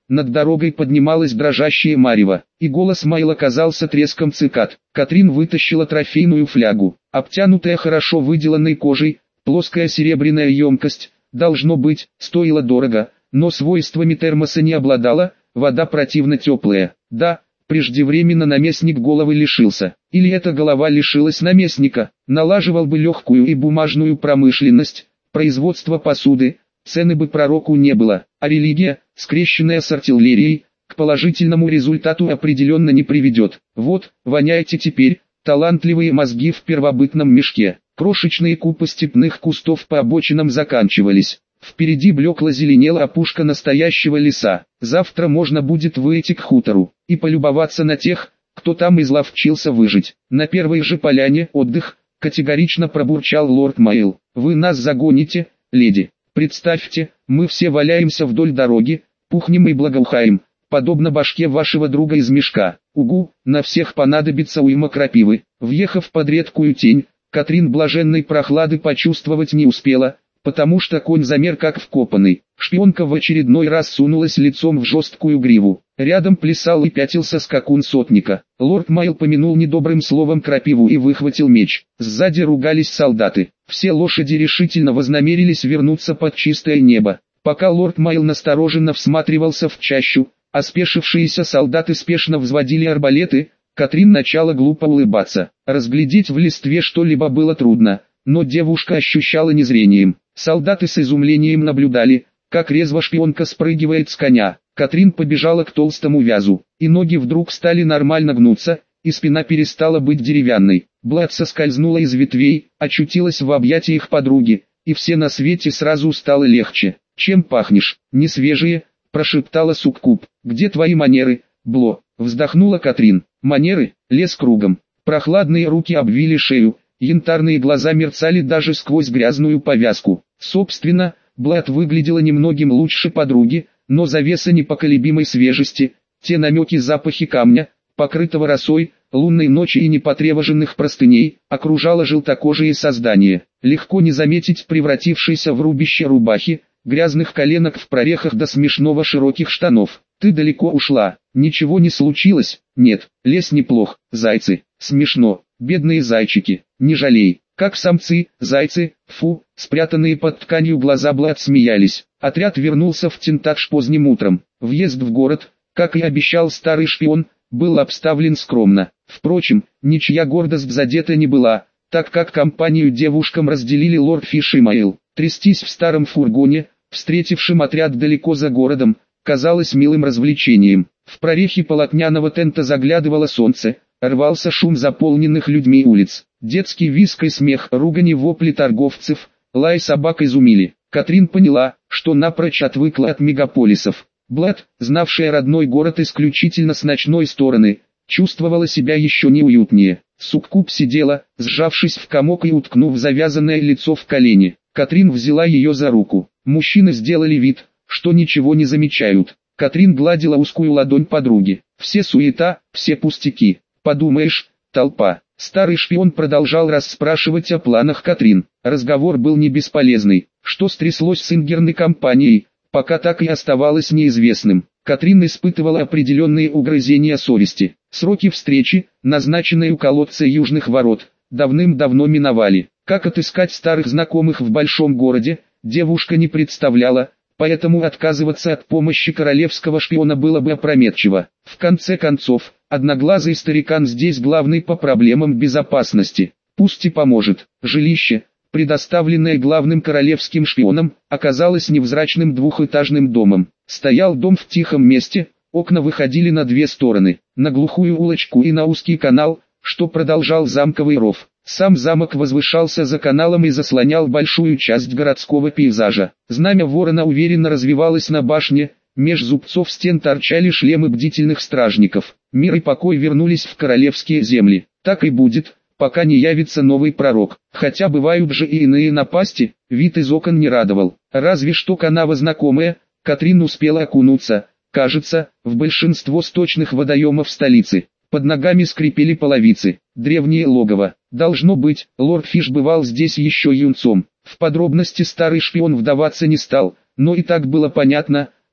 над дорогой поднималась дрожащая марево, и голос Майла казался треском цикад. Катрин вытащила трофейную флягу, обтянутая хорошо выделанной кожей, плоская серебряная емкость, должно быть, стоила дорого, но свойствами термоса не обладала, вода противно теплая. Да, преждевременно наместник головы лишился, или эта голова лишилась наместника, налаживал бы легкую и бумажную промышленность, производство посуды, цены бы пророку не было, а религия, скрещенная с артиллерией, к положительному результату определенно не приведет. Вот, воняете теперь, талантливые мозги в первобытном мешке. Крошечные купы степных кустов по обочинам заканчивались. Впереди блекло зеленела опушка настоящего леса. Завтра можно будет выйти к хутору и полюбоваться на тех, кто там изловчился выжить. На первой же поляне отдых, категорично пробурчал лорд Майл. Вы нас загоните, леди. Представьте, мы все валяемся вдоль дороги, пухнем и благоухаем, подобно башке вашего друга из мешка. Угу, на всех понадобится уйма крапивы. Въехав под редкую тень, Катрин блаженной прохлады почувствовать не успела, потому что конь замер как вкопанный. Шпионка в очередной раз сунулась лицом в жесткую гриву. Рядом плясал и пятился скакун сотника. Лорд Майл помянул недобрым словом крапиву и выхватил меч. Сзади ругались солдаты. Все лошади решительно вознамерились вернуться под чистое небо. Пока лорд Майл настороженно всматривался в чащу, а спешившиеся солдаты спешно взводили арбалеты, Катрин начала глупо улыбаться. Разглядеть в листве что-либо было трудно, но девушка ощущала незрением. Солдаты с изумлением наблюдали, как резво шпионка спрыгивает с коня. Катрин побежала к толстому вязу, и ноги вдруг стали нормально гнуться, и спина перестала быть деревянной. Блад соскользнула из ветвей, очутилась в объятиях подруги, и все на свете сразу стало легче. «Чем пахнешь? Не свежие?» – прошептала суккуб. «Где твои манеры, Бло?» – вздохнула Катрин. «Манеры?» Лес кругом. Прохладные руки обвили шею, янтарные глаза мерцали даже сквозь грязную повязку. Собственно, Блад выглядела немногим лучше подруги, но завеса непоколебимой свежести, те намеки запахи камня, покрытого росой, лунной ночи и непотревоженных простыней, окружало желтокожие создание. Легко не заметить превратившейся в рубище рубахи, грязных коленок в прорехах до смешного широких штанов. «Ты далеко ушла, ничего не случилось?» «Нет, лес неплох, зайцы, смешно, бедные зайчики, не жалей». Как самцы, зайцы, фу, спрятанные под тканью глаза Блад смеялись. Отряд вернулся в Тентадж поздним утром. Въезд в город, как и обещал старый шпион, был обставлен скромно. Впрочем, ничья гордость задета не была, так как компанию девушкам разделили лорд Фиш и Майл. Трястись в старом фургоне, встретившем отряд далеко за городом, казалось милым развлечением. В прорехи полотняного тента заглядывало солнце, рвался шум заполненных людьми улиц. Детский визг и смех, ругань и вопли торговцев, лай собак изумили. Катрин поняла, что напрочь отвыкла от мегаполисов. Блад, знавшая родной город исключительно с ночной стороны, чувствовала себя еще неуютнее. Суккуб сидела, сжавшись в комок и уткнув завязанное лицо в колени. Катрин взяла ее за руку. Мужчины сделали вид, что ничего не замечают. Катрин гладила узкую ладонь подруги. Все суета, все пустяки. Подумаешь, толпа. Старый шпион продолжал расспрашивать о планах Катрин. Разговор был не бесполезный. Что стряслось с Ингерной компанией, пока так и оставалось неизвестным. Катрин испытывала определенные угрызения совести. Сроки встречи, назначенные у колодца Южных ворот, давным-давно миновали. Как отыскать старых знакомых в большом городе, девушка не представляла, поэтому отказываться от помощи королевского шпиона было бы опрометчиво. В конце концов, одноглазый старикан здесь главный по проблемам безопасности. Пусть и поможет. Жилище, предоставленное главным королевским шпионом, оказалось невзрачным двухэтажным домом. Стоял дом в тихом месте, окна выходили на две стороны, на глухую улочку и на узкий канал, что продолжал замковый ров. Сам замок возвышался за каналом и заслонял большую часть городского пейзажа. Знамя ворона уверенно развивалось на башне, меж зубцов стен торчали шлемы бдительных стражников. Мир и покой вернулись в королевские земли. Так и будет, пока не явится новый пророк. Хотя бывают же и иные напасти, вид из окон не радовал. Разве что канава знакомая, Катрин успела окунуться, кажется, в большинство сточных водоемов столицы. Под ногами скрипели половицы, древнее логово. Должно быть, лорд Фиш бывал здесь еще юнцом. В подробности старый шпион вдаваться не стал, но и так было понятно,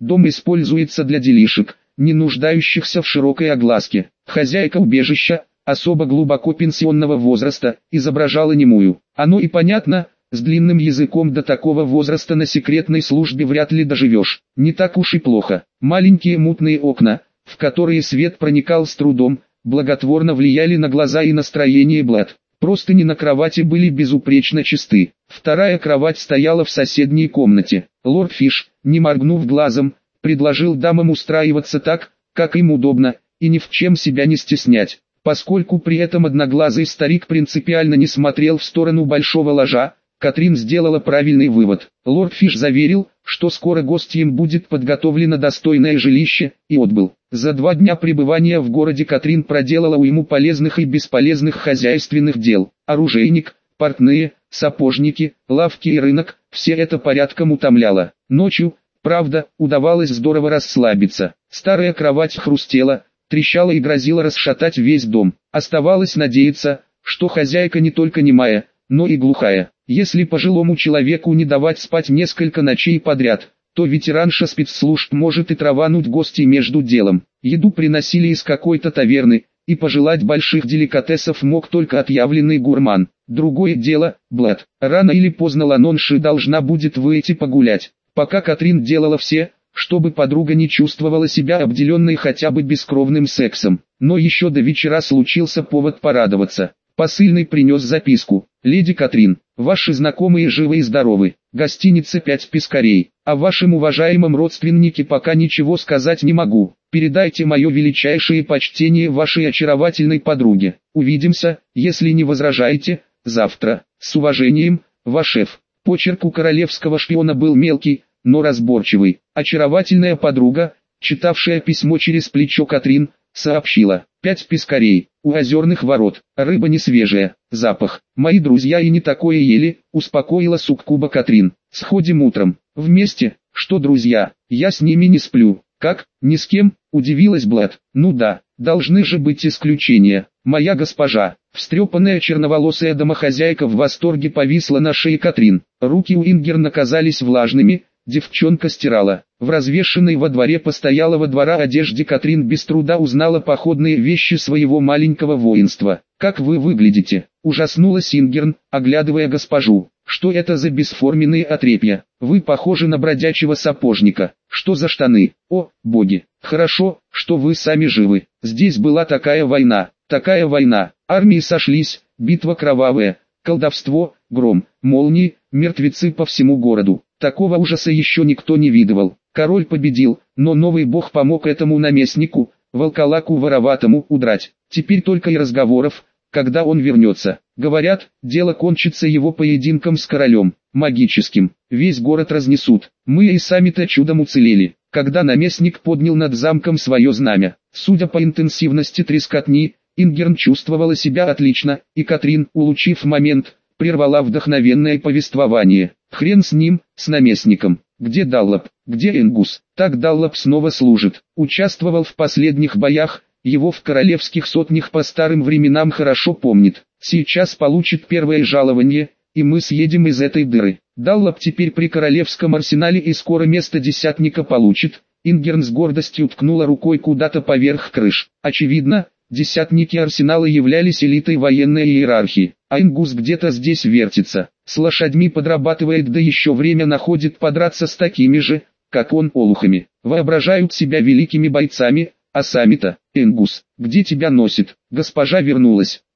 Дом используется для делишек, не нуждающихся в широкой огласке. Хозяйка убежища, особо глубоко пенсионного возраста, изображала немую. Оно и понятно, с длинным языком до такого возраста на секретной службе вряд ли доживешь. Не так уж и плохо. Маленькие мутные окна, в которые свет проникал с трудом, благотворно влияли на глаза и настроение Блад. Простыни на кровати были безупречно чисты. Вторая кровать стояла в соседней комнате. Лорд Фиш, не моргнув глазом, предложил дамам устраиваться так, как им удобно, и ни в чем себя не стеснять. Поскольку при этом одноглазый старик принципиально не смотрел в сторону большого ложа, Катрин сделала правильный вывод. Лорд Фиш заверил, что скоро гостям будет подготовлено достойное жилище, и отбыл. За два дня пребывания в городе Катрин проделала уйму полезных и бесполезных хозяйственных дел. Оружейник, портные, сапожники, лавки и рынок – все это порядком утомляло. Ночью, правда, удавалось здорово расслабиться. Старая кровать хрустела, трещала и грозила расшатать весь дом. Оставалось надеяться, что хозяйка не только немая, но и глухая. Если пожилому человеку не давать спать несколько ночей подряд, то ветеранша спецслужб может и травануть гостей между делом. Еду приносили из какой-то таверны, и пожелать больших деликатесов мог только отъявленный гурман. Другое дело, Блад. Рано или поздно Ланонши должна будет выйти погулять. Пока Катрин делала все, чтобы подруга не чувствовала себя обделенной хотя бы бескровным сексом. Но еще до вечера случился повод порадоваться. Посыльный принес записку. «Леди Катрин, ваши знакомые живы и здоровы. Гостиница «Пять пескарей». О вашем уважаемом родственнике пока ничего сказать не могу. Передайте мое величайшее почтение вашей очаровательной подруге. Увидимся, если не возражаете, завтра. С уважением, ваш шеф». Почерк у королевского шпиона был мелкий, но разборчивый. Очаровательная подруга, читавшая письмо через плечо Катрин, сообщила: «Пять пескарей, у озерных ворот, рыба не свежая, запах. Мои друзья и не такое ели», — успокоила суккуба Катрин. «Сходим утром. Вместе? Что друзья? Я с ними не сплю». «Как? Ни с кем?» — удивилась Блад. «Ну да, должны же быть исключения. Моя госпожа». Встрепанная черноволосая домохозяйка в восторге повисла на шее Катрин. Руки у Ингерна казались влажными, девчонка стирала. В развешенной во дворе постоялого двора одежде Катрин без труда узнала походные вещи своего маленького воинства. «Как вы выглядите?» — ужаснулась Ингерн, оглядывая госпожу. «Что это за бесформенные отрепья? Вы похожи на бродячего сапожника. Что за штаны? О, боги! Хорошо, что вы сами живы. Здесь была такая война, такая война. Армии сошлись, битва кровавая, колдовство, гром, молнии, мертвецы по всему городу. Такого ужаса еще никто не видывал. Король победил, но новый бог помог этому наместнику, волколаку вороватому, удрать. Теперь только и разговоров, когда он вернется. Говорят, дело кончится его поединком с королем, магическим. Весь город разнесут. Мы и сами-то чудом уцелели, когда наместник поднял над замком свое знамя. Судя по интенсивности трескотни, Ингерн чувствовала себя отлично, и Катрин, улучив момент, прервала вдохновенное повествование. «Хрен с ним, с наместником. Где Даллоп? Где Энгус? Так Даллоп снова служит. Участвовал в последних боях, его в королевских сотнях по старым временам хорошо помнит. Сейчас получит первое жалование, и мы съедем из этой дыры. Даллоп теперь при королевском арсенале и скоро место десятника получит». Ингерн с гордостью ткнула рукой куда-то поверх крыш. Очевидно, десятники арсенала являлись элитой военной иерархии, а Энгус где-то здесь вертится, с лошадьми подрабатывает, да еще время находит подраться с такими же, как он, олухами. Воображают себя великими бойцами, а сами-то, Энгус, где тебя носит? Госпожа вернулась.